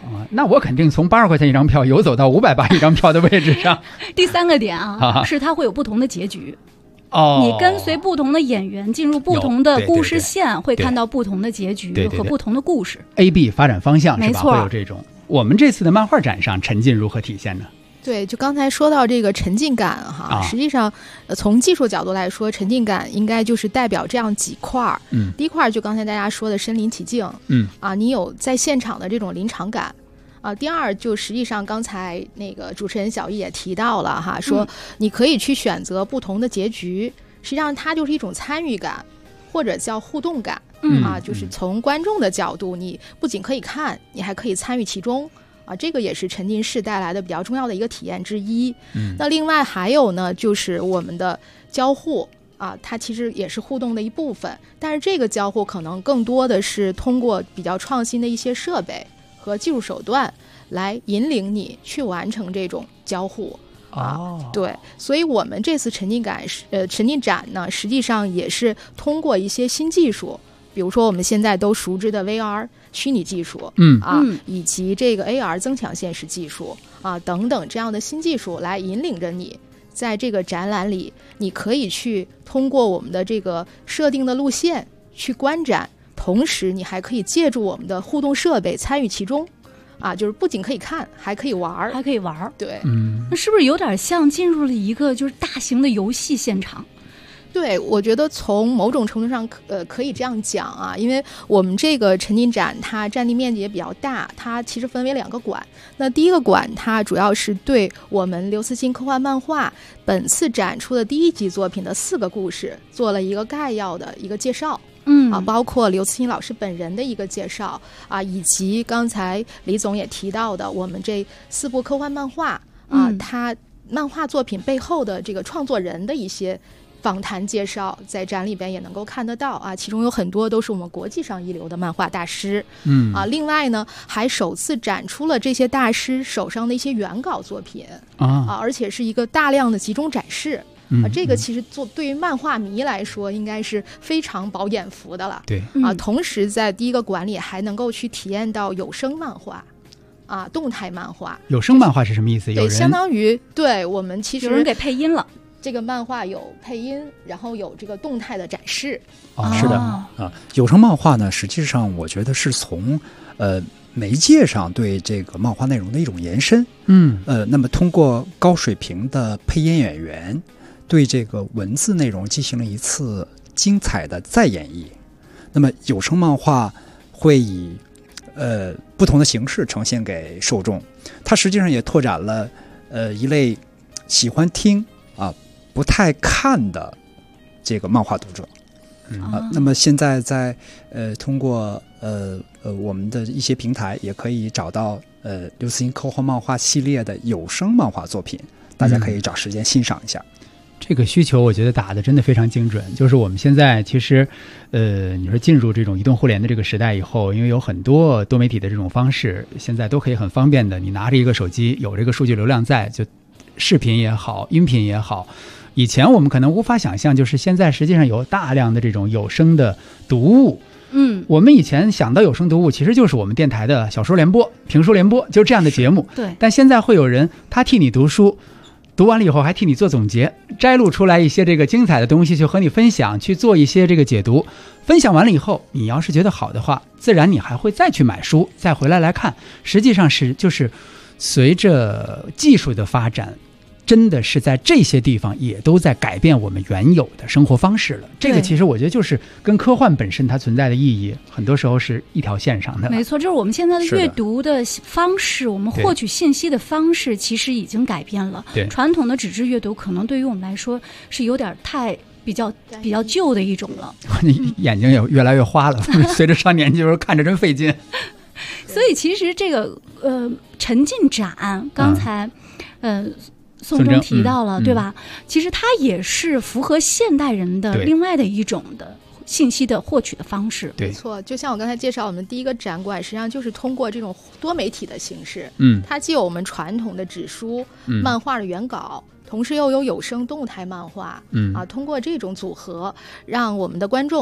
那我肯定从80块钱一张票游走到580一张票的位置上。 第3个点是它会有不同的结局。你跟随不同的演员进入不同的故事线，会看到不同的结局和不同的故事。 A、B 发展方向是吧？ 没错， 会有这种。我们这次的漫画展上沉浸如何体现呢？ 对，就刚才说到这个沉浸感实际上从技术角度来说，沉浸感应该就是代表这样几块。第一块就刚才大家说的身临其境，你有在现场的这种临场感。第二就实际上刚才那个主持人小易也提到了说你可以去选择不同的结局，实际上它就是一种参与感，或者叫互动感。就是从观众的角度，你不仅可以看，你还可以参与其中。这个也是沉浸式带来的比较重要的一个体验之一。那另外还有呢，就是我们的交互它其实也是互动的一部分，但是这个交互可能更多的是通过比较创新的一些设备和技术手段来引领你去完成这种交互。对，所以我们这次沉浸展呢，实际上也是通过一些新技术，比如说我们现在都熟知的 VR 虚拟技术，以及这个 AR 增强现实技术等等这样的新技术来引领着你。在这个展览里，你可以去通过我们的这个设定的路线去观展，同时你还可以借助我们的互动设备参与其中。就是不仅可以看，还可以玩。对， 那是不是有点像进入了一个就是大型的游戏现场？ 对，我觉得从某种程度上可以这样讲因为我们这个沉浸展它占地面积也比较大，它其实分为2个馆。那第一个馆它主要是对我们刘慈欣科幻漫画本次展出的第1集作品的4个故事做了一个概要的一个介绍。包括刘慈欣老师本人的一个介绍以及刚才李总也提到的我们这4部科幻漫画他漫画作品背后的这个创作人的一些访谈介绍，在展里边也能够看得到其中有很多都是我们国际上一流的漫画大师。另外呢，还首次展出了这些大师手上的一些原稿作品而且是一个大量的集中展示。这个其实对于漫画迷来说应该是非常饱眼福的了。 对同时在第一个馆里还能够去体验到有声漫画动态漫画。 有声漫画是什么意思？ 对，相当于对我们其实有人给配音了。 这个漫画有配音，然后有这个动态的展示。 是的有声漫画呢，实际上我觉得是从媒介上对这个漫画内容的一种延伸。那么通过高水平的配音演员对这个文字内容进行了一次精彩的再演绎。那么有声漫画会以不同的形式呈现给受众，它实际上也拓展了一类喜欢听不太看的这个漫画读者。那么现在在通过我们的一些平台也可以找到刘慈欣科幻漫画系列的有声漫画作品，大家可以找时间欣赏一下。 这个需求我觉得打的真的非常精准。就是我们现在其实你说进入这种移动互联的这个时代以后，因为有很多多媒体的这种方式，现在都可以很方便的，你拿着一个手机有这个数据流量在，就视频也好音频也好，以前我们可能无法想象，就是现在实际上有大量的这种有声的读物。我们以前想到有声读物其实就是我们电台的小说联播、评书联播，就这样的节目。 对， 但现在会有人他替你读书，读完了以后还替你做总结，摘录出来一些这个精彩的东西去和你分享，去做一些这个解读。分享完了以后，你要是觉得好的话，自然你还会再去买书，再回来看。实际上是就是随着技术的发展，真的是在这些地方也都在改变我们原有的生活方式了。这个其实我觉得就是跟科幻本身它存在的意义很多时候是一条线上的。 没错，就是我们现在的阅读的方式，我们获取信息的方式其实已经改变了。 对， 传统的纸质阅读可能对于我们来说是有点太比较旧的一种了。 眼睛也越来越花了，随着上年纪就是看着真费劲。 所以其实这个沉浸展刚才宋征提到了，对吧？其实它也是符合现代人的另外的一种的信息的获取的方式。 没错，就像我刚才介绍，我们第一个展馆实际上就是通过这种多媒体的形式，它既有我们传统的纸书、漫画的原稿，同时又有有声动态漫画，通过这种组合，让我们的观众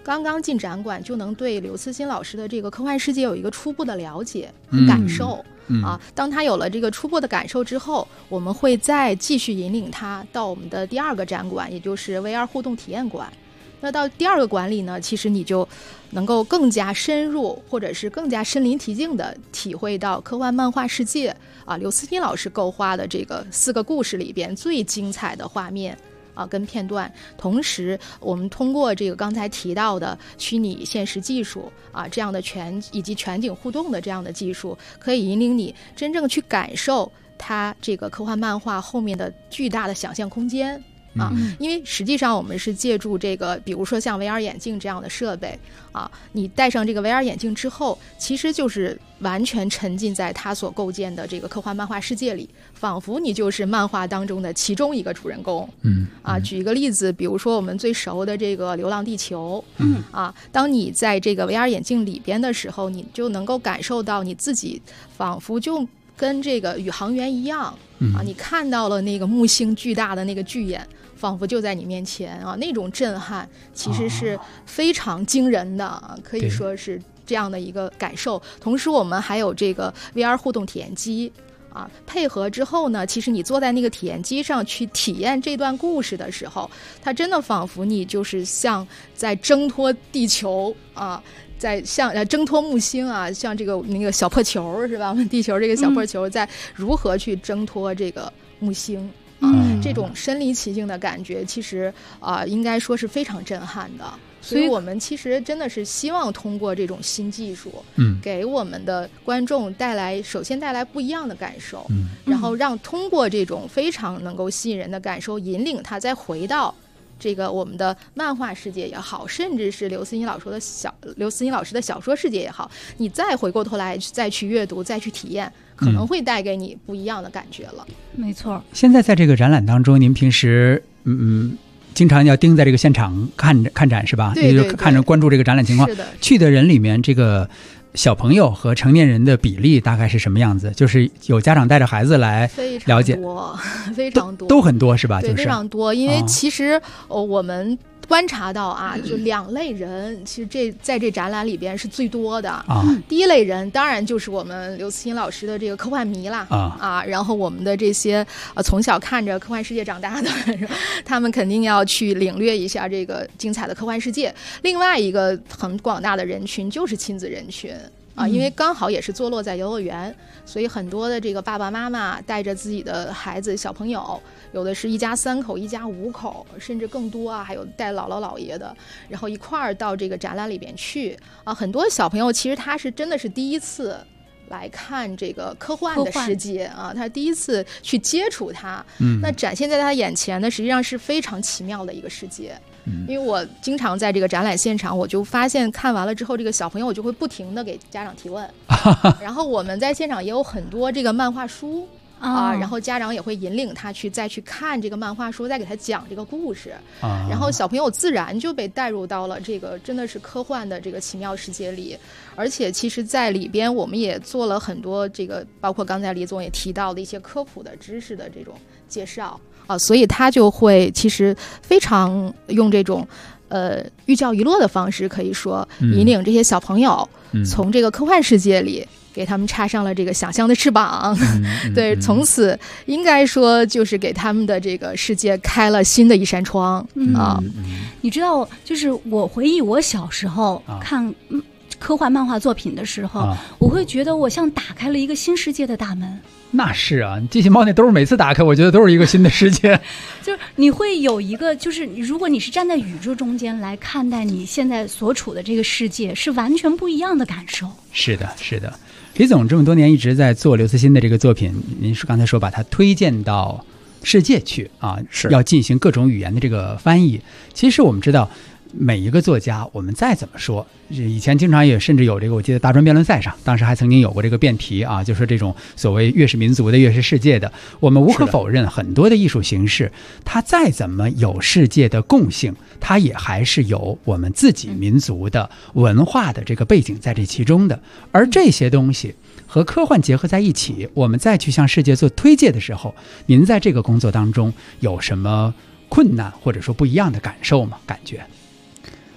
刚刚进展馆就能对刘慈欣老师的这个科幻世界有一个初步的了解和感受。当他有了这个初步的感受之后，我们会再继续引领他到我们的第2个展馆，也就是 VR 互动体验馆。那到第2个馆里呢，其实你就能够更加深入，或者是更加身临其境的体会到科幻漫画世界刘慈欣老师构画的这个4个故事里边最精彩的画面跟片段。同时我们通过这个刚才提到的虚拟现实技术这样的以及全景互动的这样的技术，可以引领你真正去感受它这个科幻漫画后面的巨大的想象空间因为实际上我们是借助这个比如说像 VR 眼镜这样的设备你戴上这个 VR 眼镜之后，其实就是完全沉浸在他所构建的这个科幻漫画世界里，仿佛你就是漫画当中的其中一个主人公。举一个例子，比如说我们最熟的这个《流浪地球》当你在这个 VR 眼镜里边的时候，你就能够感受到你自己仿佛就跟这个宇航员一样你看到了那个木星巨大的那个巨眼，仿佛就在你面前那种震撼其实是非常惊人的可以说是这样的一个感受。同时我们还有这个 VR 互动体验机配合之后呢，其实你坐在那个体验机上去体验这段故事的时候，它真的仿佛你就是像在挣脱地球在像挣脱木星像这个那个小破球是吧？我们地球这个小破球在如何去挣脱这个木星这种身临其境的感觉，其实应该说是非常震撼的。所以我们其实真的是希望通过这种新技术给我们的观众首先带来不一样的感受然后让通过这种非常能够吸引人的感受引领他再回到这个我们的漫画世界也好，甚至是刘慈欣老师的小说世界也好，你再回过头来再去阅读再去体验，可能会带给你不一样的感觉了。 没错。 现在在这个展览当中，您平时经常要盯在这个现场看展是吧？ 对， 也就看着关注这个展览情况。 是的。 去的人里面，这个小朋友和成年人的比例大概是什么样子？就是有家长带着孩子来了解， 非常多， 都很多是吧？ 对，非常多。因为其实我们观察到就2类人，其实在这展览里边是最多的第一类人当然就是我们刘慈欣老师的这个科幻迷啦然后我们的这些从小看着科幻世界长大的他们肯定要去领略一下这个精彩的科幻世界。另外一个很广大的人群就是亲子人群因为刚好也是坐落在游乐园，所以很多的这个爸爸妈妈带着自己的孩子小朋友，有的是一家3口一家5口甚至更多还有带姥姥姥爷的，然后一块儿到这个展览里边去很多小朋友其实他是真的是第一次来看这个科幻的世界他第一次去接触它那展现在他眼前的实际上是非常奇妙的一个世界因为我经常在这个展览现场，我就发现看完了之后，这个小朋友就会不停的给家长提问然后我们在现场也有很多这个漫画书然后家长也会引领他再去看这个漫画书，再给他讲这个故事然后小朋友自然就被带入到了这个真的是科幻的这个奇妙世界里。而且其实在里边我们也做了很多这个包括刚才李总也提到的一些科普的知识的这种介绍所以他就会其实非常用这种寓教于乐的方式，可以说引领这些小朋友从这个科幻世界里给他们插上了这个想象的翅膀对，从此应该说就是给他们的这个世界开了新的一扇窗你知道就是我回忆我小时候看科幻漫画作品的时候我会觉得我像打开了一个新世界的大门。 那是机器猫那都是每次打开我觉得都是一个新的世界就是你会有一个就是如果你是站在宇宙中间来看待你现在所处的这个世界，是完全不一样的感受。 是的是的。李总这么多年一直在做刘慈欣的这个作品，您是刚才说把它推荐到世界去是要进行各种语言的这个翻译。其实我们知道每一个作家，我们再怎么说，以前经常也甚至有这个，我记得大专辩论赛上，当时还曾经有过这个辩题就是这种所谓越是民族的越是世界的。我们无可否认，很多的艺术形式，它再怎么有世界的共性，它也还是有我们自己民族的文化的这个背景在这其中的。而这些东西和科幻结合在一起，我们再去向世界做推介的时候，您在这个工作当中有什么困难或者说不一样的感受吗？感觉？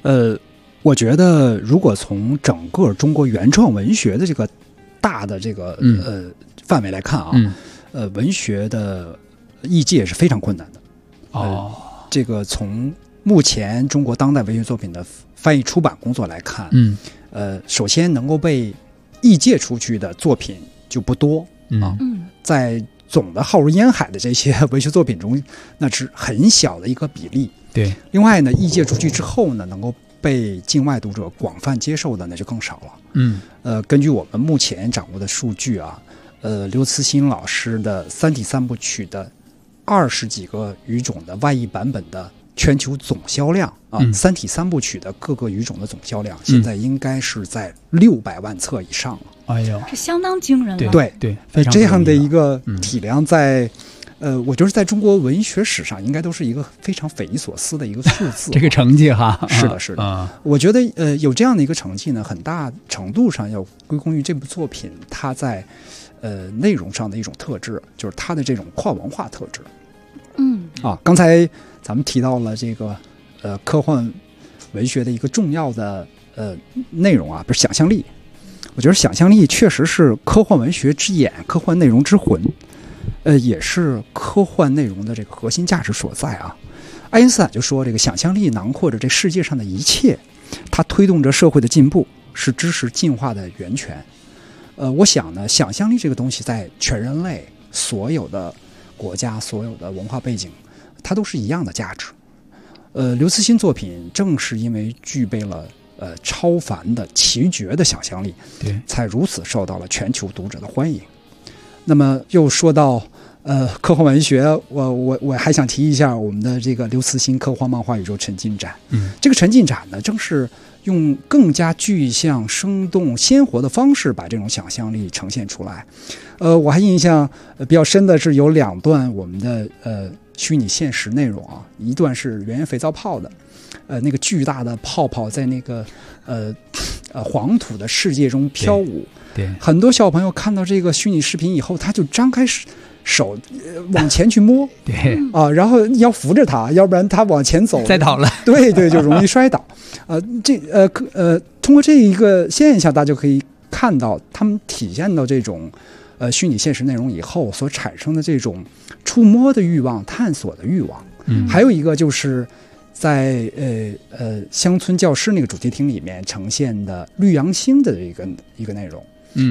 我觉得如果从整个中国原创文学的这个大的这个范围来看啊，文学的译介是非常困难的。这个从目前中国当代文学作品的翻译出版工作来看，首先能够被译介出去的作品就不多啊，在总的浩如烟海的这些文学作品中，那是很小的一个比例。 对， 另外呢，译介出去之后呢，能够被境外读者广泛接受的那就更少了。根据我们目前掌握的数据啊，刘慈欣老师的《三体三部曲》的20几个语种的外译版本的全球总销量啊，三体三部曲的各个语种的总销量，现在应该是在600万册以上了。 哎呦， 这相当惊人了。 对， 非常这样的一个体量在。我觉得在中国文学史上，应该都是一个非常匪夷所思的一个数字。 这个成绩哈， 是的，是的。我觉得有这样的一个成绩呢，很大程度上要归功于这部作品它在内容上的一种特质，就是它的这种跨文化特质。刚才咱们提到了这个科幻文学的一个重要的内容啊，不是想象力。我觉得想象力确实是科幻文学之眼，科幻内容之魂。也是科幻内容的这个核心价值所在啊。爱因斯坦就说，这个想象力囊括着这世界上的一切，它推动着社会的进步，是知识进化的源泉。我想呢，想象力这个东西在全人类所有的国家、所有的文化背景，它都是一样的价值。刘慈欣作品正是因为具备了超凡的奇绝的想象力，才如此受到了全球读者的欢迎。那么又说到科幻文学，我还想提一下我们的这个刘慈欣科幻漫画宇宙沉浸展。这个沉浸展呢，正是用更加具象、生动、鲜活的方式把这种想象力呈现出来。我还印象比较深的是有2段我们的虚拟现实内容啊，一段是圆圆肥皂泡的，那个巨大的泡泡在那个黄土的世界中飘舞。 对， 很多小朋友看到这个虚拟视频以后，他就张开手往前去摸， 对然后要扶着他，要不然他往前走再倒了， 对，就容易摔倒。通过这一个现象，大家就可以看到他们体现到这种虚拟现实内容以后所产生的这种触摸的欲望、探索的欲望。还有一个就是在乡村教师那个主题厅里面呈现的绿杨星的一个内容。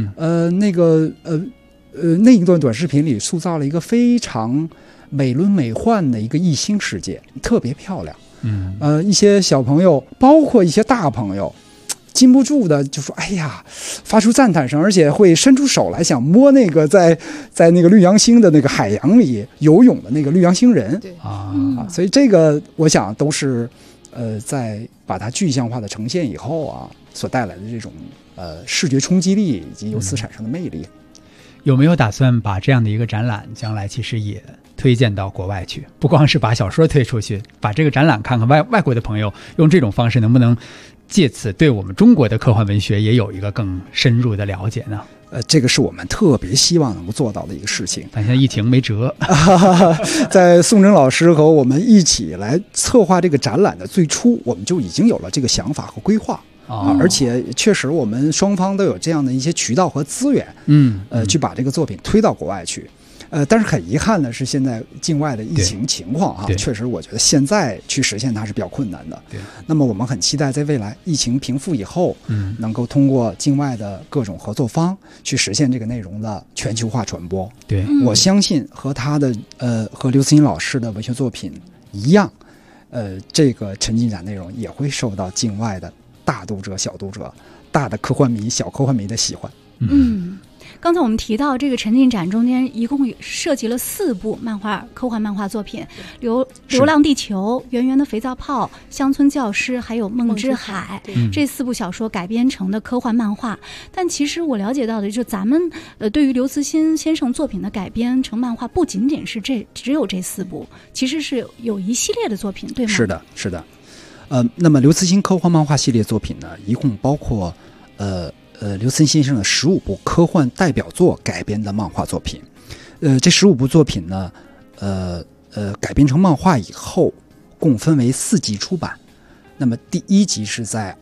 那一段短视频里塑造了一个非常美轮美奂的一个异星世界，特别漂亮。一些小朋友，包括一些大朋友，禁不住的就说：“哎呀！”发出赞叹声，而且会伸出手来想摸那个在那个绿杨星的那个海洋里游泳的那个绿杨星人。所以这个我想都是在把它具象化的呈现以后啊，所带来的这种视觉冲击力以及由此产生的魅力。 有没有打算把这样的一个展览将来其实也推荐到国外去？不光是把小说推出去，把这个展览看看外国的朋友用这种方式能不能借此对我们中国的科幻文学也有一个更深入的了解呢？ 这个是我们特别希望能够做到的一个事情。 但现在疫情没辙。 在宋征老师和我们一起来策划这个展览的最初，我们就已经有了这个想法和规划。而且确实我们双方都有这样的一些渠道和资源，去把这个作品推到国外去。但是很遗憾的是，现在境外的疫情情况啊，确实我觉得现在去实现它是比较困难的。那么我们很期待在未来疫情平复以后，能够通过境外的各种合作方去实现这个内容的全球化传播。 对， 我相信和他的和刘慈欣老师的文学作品一样，这个沉浸展内容也会受到境外的大读者、小读者、大的科幻迷、小科幻迷的喜欢。 刚才我们提到这个沉浸展中间一共涉及了4部科幻漫画作品，流浪地球、圆圆的肥皂泡、乡村教师还有梦之海，这4部小说改编成的科幻漫画。但其实我了解到的就是咱们对于刘慈欣先生作品的改编成漫画不仅仅是只有这4部，其实是有一系列的作品，对吗？ 是的。那么刘慈欣科幻漫画系列作品呢，一共包括刘慈欣先生的15部科幻代表作改编的漫画作品。这15部作品呢，改编成漫画以后，共分为4集出版。 那么第1集是在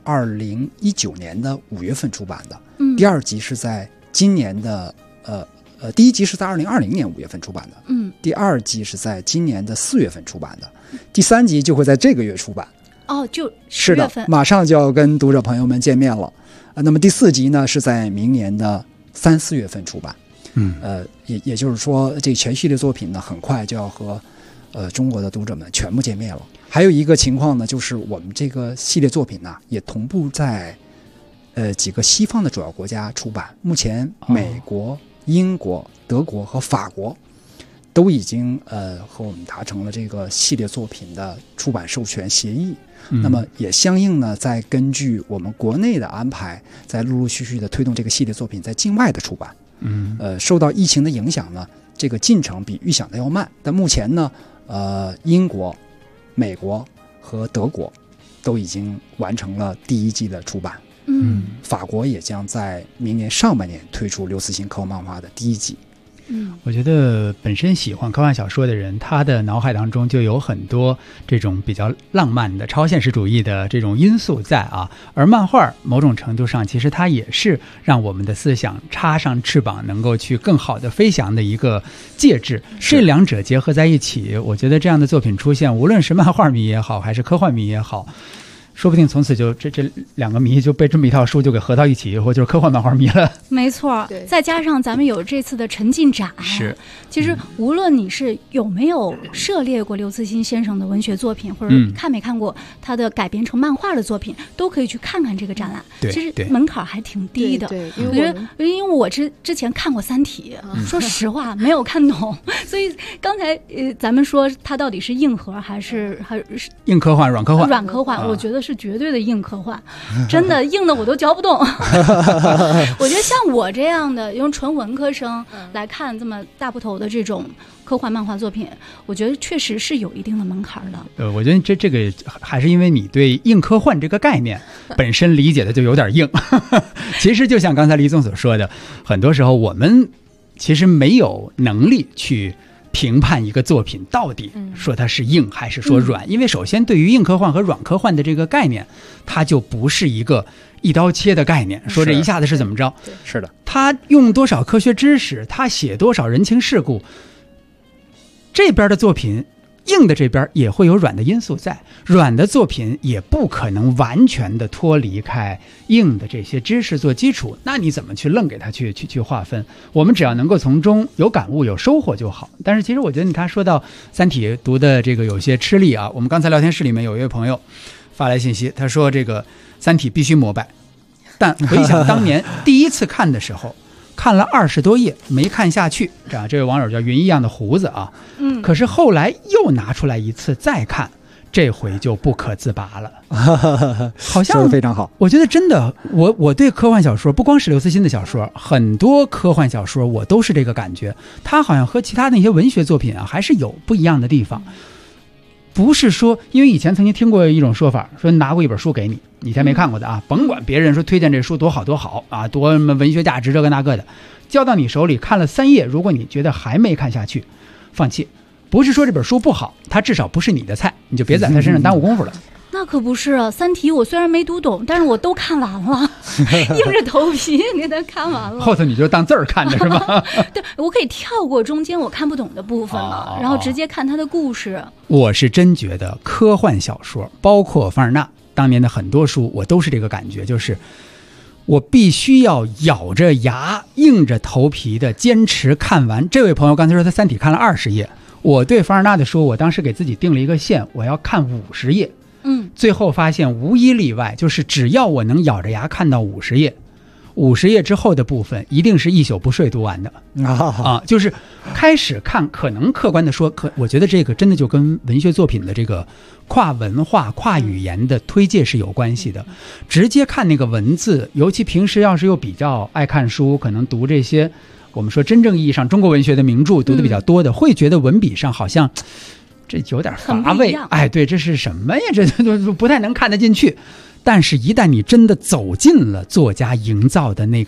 2019年的5月份出版的，第2集是在今年的第1集是在2020年5月份出版的，第2集是在今年的4月份出版的，第3集就会在这个月出版。 就10月份， 是的，马上就要跟读者朋友们见面了。那么第4集呢是在明年的3、4月份出版。也就是说，这全系列作品呢，很快就要和中国的读者们全部见面了。还有一个情况呢，就是我们这个系列作品呢，也同步在几个西方的主要国家出版。目前美国、英国、德国和法国都已经和我们达成了这个系列作品的出版授权协议。那么也相应呢，在根据我们国内的安排，在陆陆续续的推动这个系列作品在境外的出版。受到疫情的影响呢，这个进程比预想的要慢。但目前呢，英国、美国和德国都已经完成了第1季的出版。法国也将在明年上半年推出刘慈欣科幻漫画的第1季。 我觉得本身喜欢科幻小说的人，他的脑海当中就有很多这种比较浪漫的超现实主义的这种因素在啊。而漫画某种程度上，其实它也是让我们的思想插上翅膀，能够去更好的飞翔的一个介质。这两者结合在一起，我觉得这样的作品出现，无论是漫画迷也好，还是科幻迷也好，说不定从此就这两个迷就被这么一套书就给合到一起，以后就是科幻漫画迷了。 没错，再加上咱们有这次的沉浸展， 是， 其实无论你是有没有涉猎过刘慈欣先生的文学作品，或者看没看过他的改编成漫画的作品，都可以去看看这个展览。其实门槛还挺低的。 对， 因为我之前看过《三体》，说实话没有看懂，所以刚才咱们说它到底是硬核还是硬科幻、软科幻？ 软科幻，我觉得是绝对的硬科幻，真的硬的我都嚼不动。我觉得像我这样的用纯文科生来看这么大部头的这种科幻漫画作品，我觉得确实是有一定的门槛的。 我觉得这个还是因为你对硬科幻这个概念本身理解的就有点硬。其实就像刚才黎总所说的，很多时候我们其实没有能力去评判一个作品到底说它是硬还是说软，因为首先对于硬科幻和软科幻的这个概念，它就不是一个一刀切的概念，说这一下子是怎么着。 是的， 他用多少科学知识，他写多少人情世故，这边的作品硬的这边也会有软的因素在，软的作品也不可能完全的脱离开硬的这些知识做基础，那你怎么去愣给他去划分？我们只要能够从中有感悟有收获就好。但是其实我觉得他说到三体读的这个有些吃力啊，我们刚才聊天室里面有一位朋友发来信息，他说这个三体必须膜拜，但回想当年第一次看的时候看了20多页没看下去，这位网友叫云一样的胡子啊，可是后来又拿出来一次再看，这回就不可自拔了。好像说得非常好。 我觉得真的，我对科幻小说，不光是刘慈欣的小说，很多科幻小说我都是这个感觉，它好像和其他那些文学作品啊还是有不一样的地方。不是说，因为以前曾经听过一种说法，说拿过一本书给你，以前没看过的啊，甭管别人说推荐这书多好多好啊，多什么文学价值这个那个的，交到你手里看了3页，如果你觉得还没看下去，放弃。不是说这本书不好，它至少不是你的菜，你就别在它身上耽误功夫了。 那可不是啊，三体我虽然没读懂，但是我都看完了，硬着头皮给它看完了。 后头你就当字儿看着是吧？ 对，我可以跳过中间我看不懂的部分了，然后直接看它的故事。 我是真觉得科幻小说，包括凡尔纳当年的很多书，我都是这个感觉，就是我必须要咬着牙硬着头皮的坚持看完。这位朋友刚才说他三体看了20页，我对凡尔纳的书，我当时给自己定了一个线，我要看50页。最后发现无一例外，就是只要我能咬着牙看到50页，50页之后的部分一定是一宿不睡读完的就是开始看，可能客观的说，我觉得这个真的就跟文学作品的这个跨文化、跨语言的推介是有关系的。直接看那个文字，尤其平时要是又比较爱看书，可能读这些我们说真正意义上中国文学的名著读的比较多的，会觉得文笔上好像这有点乏味，哎，对，这是什么呀？这不太能看得进去。但是，一旦你真的走进了作家营造的那个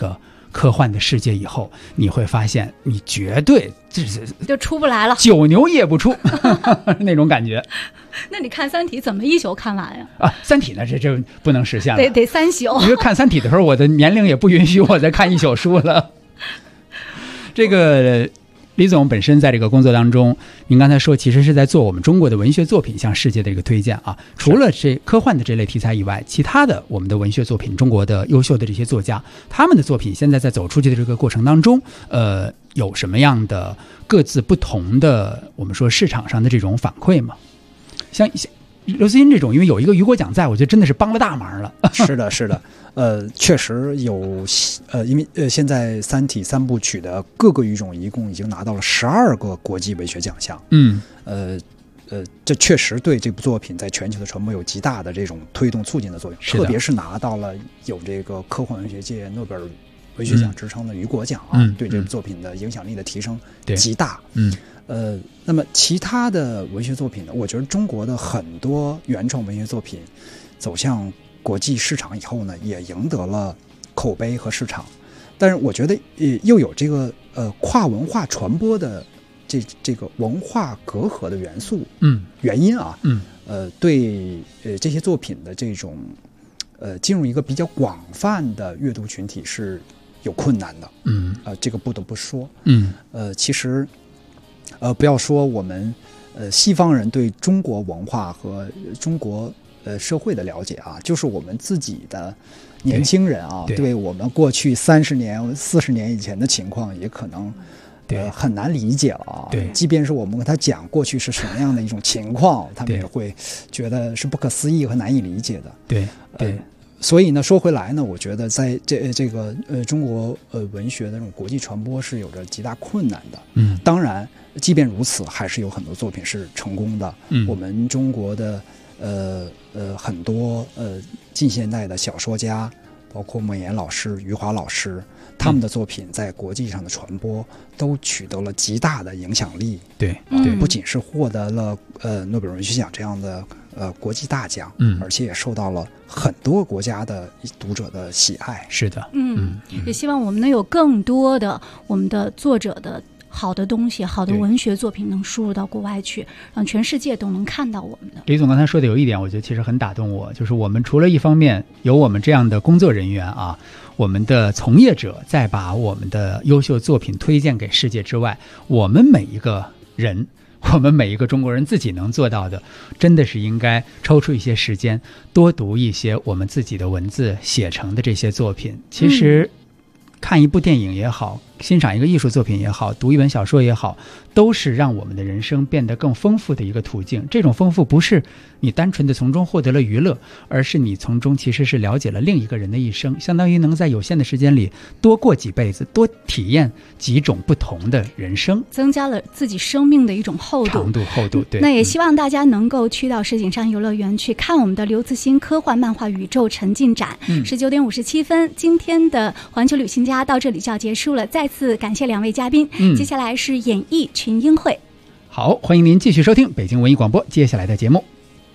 科幻的世界以后，你会发现你绝对就出不来了， 九牛夜不出那种感觉。 那你看《三体》怎么一宿看完呀？ 啊，《三体》呢，这不能实现了， 得3宿。 因为看《三体》的时候，我的年龄也不允许我再看1宿书了。这个李总本身在这个工作当中，您刚才说其实是在做我们中国的文学作品向世界的一个推荐啊。除了这科幻的这类题材以外，其他的我们的文学作品，中国的优秀的这些作家，他们的作品现在在走出去的这个过程当中，有什么样的各自不同的我们说市场上的这种反馈吗？像刘慈欣这种，因为有一个雨果奖在，我觉得真的是帮了大忙了。 是的，是的，确实有，因为现在《三体》3部曲的各个语种一共已经拿到了12个国际文学奖项。这确实对这部作品在全球的传播有极大的这种推动促进的作用，特别是拿到了有这个科幻文学界诺贝尔文学奖之称的雨果奖啊，对这部作品的影响力的提升极大。那么其他的文学作品呢？我觉得中国的很多原创文学作品走向国际市场以后呢，也赢得了口碑和市场。但是我觉得又有这个跨文化传播的这个文化隔阂的元素，原因啊，对这些作品的这种进入一个比较广泛的阅读群体是有困难的。这个不得不说，其实。不要说我们西方人对中国文化和中国社会的了解啊，就是我们自己的年轻人啊，对我们过去30年、40年以前的情况也可能很难理解了啊。即便是我们跟他讲过去是什么样的一种情况，他们也会觉得是不可思议和难以理解的。所以呢，说回来呢，我觉得在这个中国文学的这种国际传播是有着极大困难的。当然，即便如此，还是有很多作品是成功的。我们中国的很多近现代的小说家，包括莫言老师、余华老师，他们的作品在国际上的传播都取得了极大的影响力。不仅是获得了诺贝尔文学奖这样的国际大奖，而且也受到了很多国家的读者的喜爱。 是的， 也希望我们能有更多的我们的作者的好的东西，好的文学作品能输入到国外去，让全世界都能看到我们的。 李总刚才说的有一点，我觉得其实很打动我，就是我们除了一方面有我们这样的工作人员啊，我们的从业者在把我们的优秀作品推荐给世界之外，我们每一个人，我们每一个中国人自己能做到的，真的是应该抽出一些时间，多读一些我们自己的文字写成的这些作品。其实看一部电影也好，欣赏一个艺术作品也好，读一本小说也好，都是让我们的人生变得更丰富的一个途径。这种丰富不是你单纯的从中获得了娱乐，而是你从中其实是了解了另一个人的一生，相当于能在有限的时间里多过几辈子，多体验几种不同的人生， 增加了自己生命的一种厚度、 长度、厚度。对， 那也希望大家能够去到石景山游乐园去看我们的刘慈欣科幻漫画宇宙沉浸展。19点57分，今天的环球旅行家到这里就要结束了，再次感谢2位嘉宾。接下来是演艺群英会。 好，欢迎您继续收听北京文艺广播接下来的节目。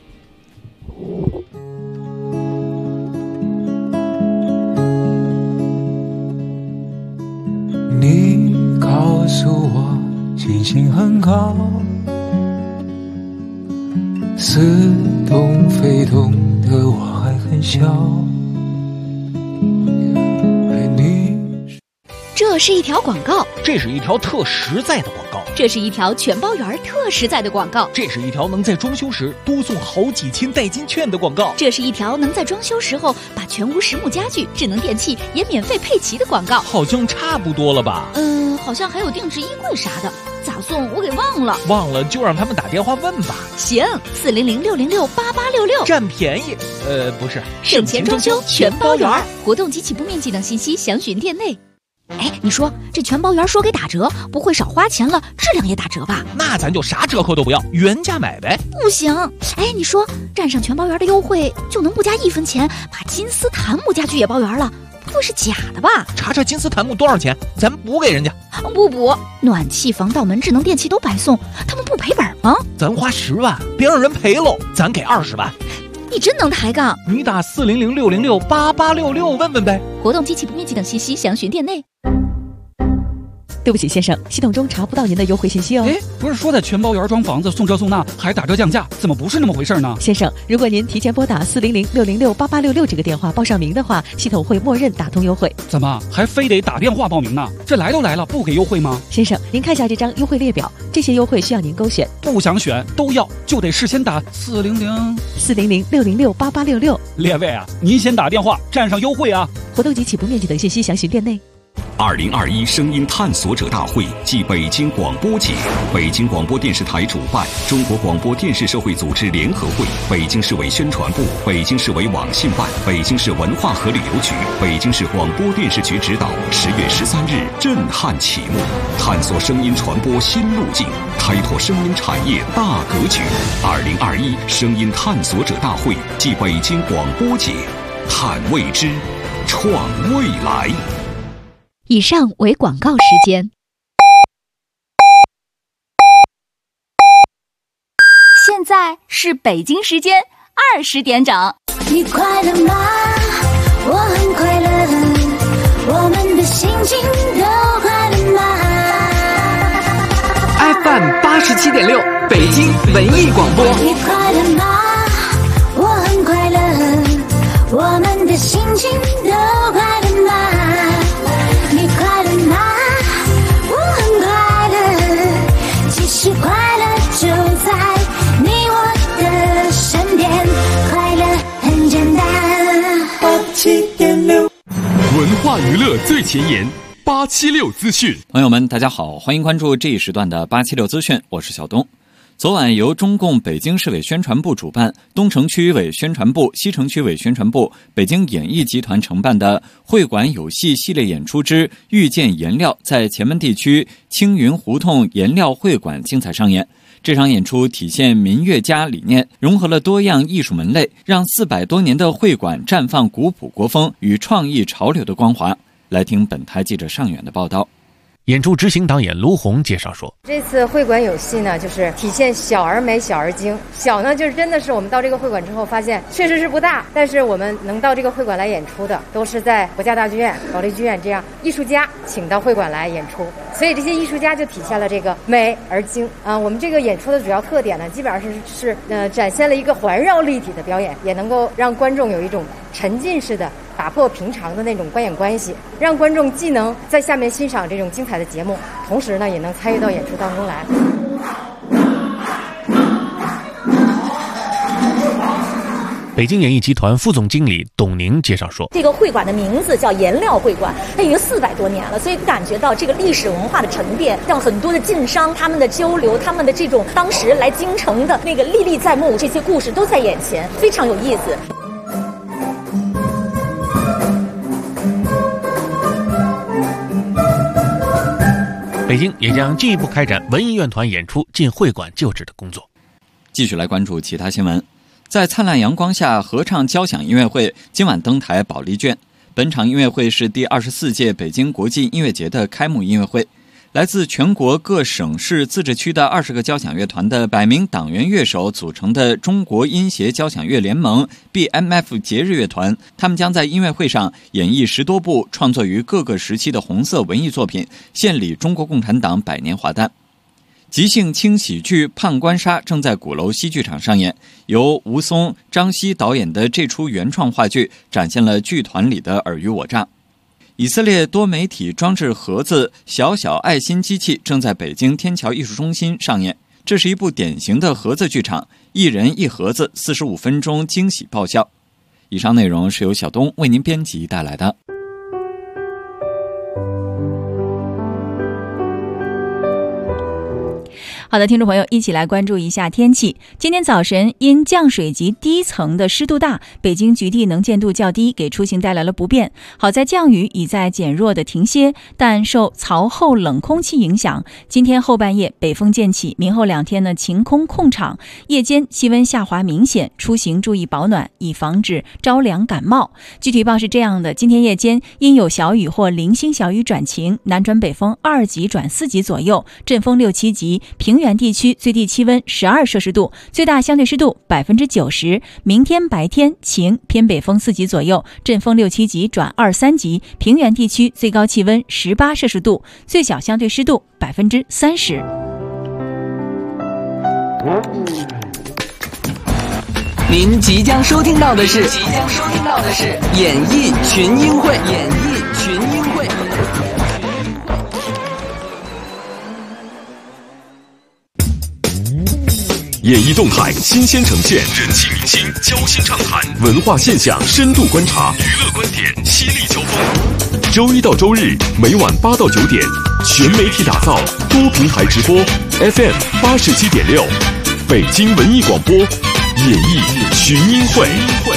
你告诉我星星很高，似懂非懂的我还很小。 这是一条广告， 这是一条特实在的广告， 这是一条全包圆特实在的广告， 这是一条能在装修时多送好几千代金券的广告， 这是一条能在装修时候把全屋实木家具、智能电器也免费配齐的广告。 好像差不多了吧？ 好像还有定制衣柜啥的，咋送我给忘了。 忘了就让他们打电话问吧。 行，400-606-8866， 占便宜。不是， 省钱装修全包圆，活动及起步面积等信息详询店内。哎，你说这全包圆说给打折，不会少花钱了，质量也打折吧？ 那咱就啥折扣都不要，原价买呗。 不行，哎，你说占上全包圆的优惠，就能不加1分钱把金丝檀木家具也包圆了？不会是假的吧？ 查查金丝檀木多少钱，咱补给人家。 不补，暖气、防盗门、智能电器都白送，他们不赔本吗？ 咱花10万，别让人赔喽，咱给20万。 你真能抬杠！ 你打400-606-8866问问呗。 活动及起步面积等信息详询店内。 对不起，先生，系统中查不到您的优惠信息哦。 哎，不是说在全包园装房子送这送那还打折降价，怎么不是那么回事呢？ 先生，如果您提前拨打400-606-8866这个电话报上名的话，系统会默认打通优惠。 怎么还非得打电话报名呢？这来都来了，不给优惠吗？ 先生，您看一下这张优惠列表，这些优惠需要您勾选。 不想选都要，就得事先打 400-606-8866。 列位啊，您先打电话占上优惠啊！ 活动及起步面积等信息详询店内。 2021声音探索者大会暨北京广播节，北京广播电视台主办，中国广播电视社会组织联合会、北京市委宣传部、北京市委网信办、北京市文化和旅游局、北京市广播电视局指导，10月13日震撼启幕，探索声音传播新路径，开拓声音产业大格局。2021声音探索者大会暨北京广播节，探未知，创未来。 以上为广告时间。现在是北京时间20点整。 你快乐吗？我很快乐，我们的心情都快乐吗 ？FM 87.6，北京文艺广播。 你快乐吗？我很快乐，我们的心情都快乐吗？你快乐吗？我很快乐，其实快乐就在你我的身边，快乐很简单。87.6， 文化娱乐最前沿，876资讯。 朋友们，大家好，欢迎关注这一时段的876资讯，我是小东。昨晚由中共北京市委宣传部主办，东城区委宣传部、西城区委宣传部、北京演艺集团承办的会馆有戏系列演出之《遇见颜料》在前门地区青云胡同颜料会馆精彩上演。这场演出体现民乐家理念，融合了多样艺术门类，让400多年的会馆绽放古朴国风与创意潮流的光华。来听本台记者尚远的报道。 演出执行导演卢红介绍说， 这次会馆有戏呢，就是体现小而美小而精。小呢，就是真的是我们到这个会馆之后发现确实是不大，但是我们能到这个会馆来演出的都是在国家大剧院、保利剧院这样艺术家请到会馆来演出，所以这些艺术家就体现了这个美而精我们这个演出的主要特点呢，基本上是展现了一个环绕立体的表演，也能够让观众有一种沉浸式的打破平常的那种观演关系，让观众既能在下面欣赏这种精彩的节目，同时呢也能参与到演出当中来。 北京演艺集团副总经理董宁介绍说， 这个会馆的名字叫颜料会馆，它已经400多年了，所以感觉到这个历史文化的沉淀，让很多的晋商他们的交流，他们的这种当时来京城的那个历历在目，这些故事都在眼前，非常有意思。 北京也将进一步开展文艺院团演出进会馆旧址的工作。 继续来关注其他新闻。在灿烂阳光下，合唱交响音乐会今晚登台保利卷。本场音乐会是第24届北京国际音乐节的开幕音乐会。来自全国各省市自治区的20个交响乐团的100名党员乐手组成的中国音协交响乐联盟 BMF 节日乐团，他们将在音乐会上演绎10多部创作于各个时期的红色文艺作品，献礼中国共产党100年华诞。即兴轻喜剧《判官杀》正在鼓楼西剧场上演，由吴松、张希导演的这出原创话剧展现了剧团里的尔虞我诈。以色列多媒体装置盒子小小爱心机器正在北京天桥艺术中心上演，这是一部典型的盒子剧场，一人一盒子，45分钟惊喜爆笑。以上内容是由小东为您编辑带来的。 好的，听众朋友，一起来关注一下天气。今天早晨因降水及低层的湿度大，北京局地能见度较低，给出行带来了不便。好在降雨已在减弱的停歇，但受槽后冷空气影响，今天后半夜北风渐起，明后2天呢晴空控场，夜间气温下滑明显，出行注意保暖，以防止着凉感冒。具体预报是这样的：今天夜间因有小雨或零星小雨转晴，南转北风2级转4级左右，阵风6、7级，平原原地区最低气温12摄氏度，最大相对湿度90%。明天白天晴，偏北风4级左右，阵风6、7级转2、3级。平原地区最高气温18摄氏度，最小相对湿度30%。 您即将收听到的是演艺群英会。 演艺动态新鲜呈现，人气明星交心畅谈，文化现象深度观察，娱乐观点犀利交锋。周一到周日每晚8到9点，全媒体打造，多平台直播 ，FM 87.6，北京文艺广播，演艺群英会。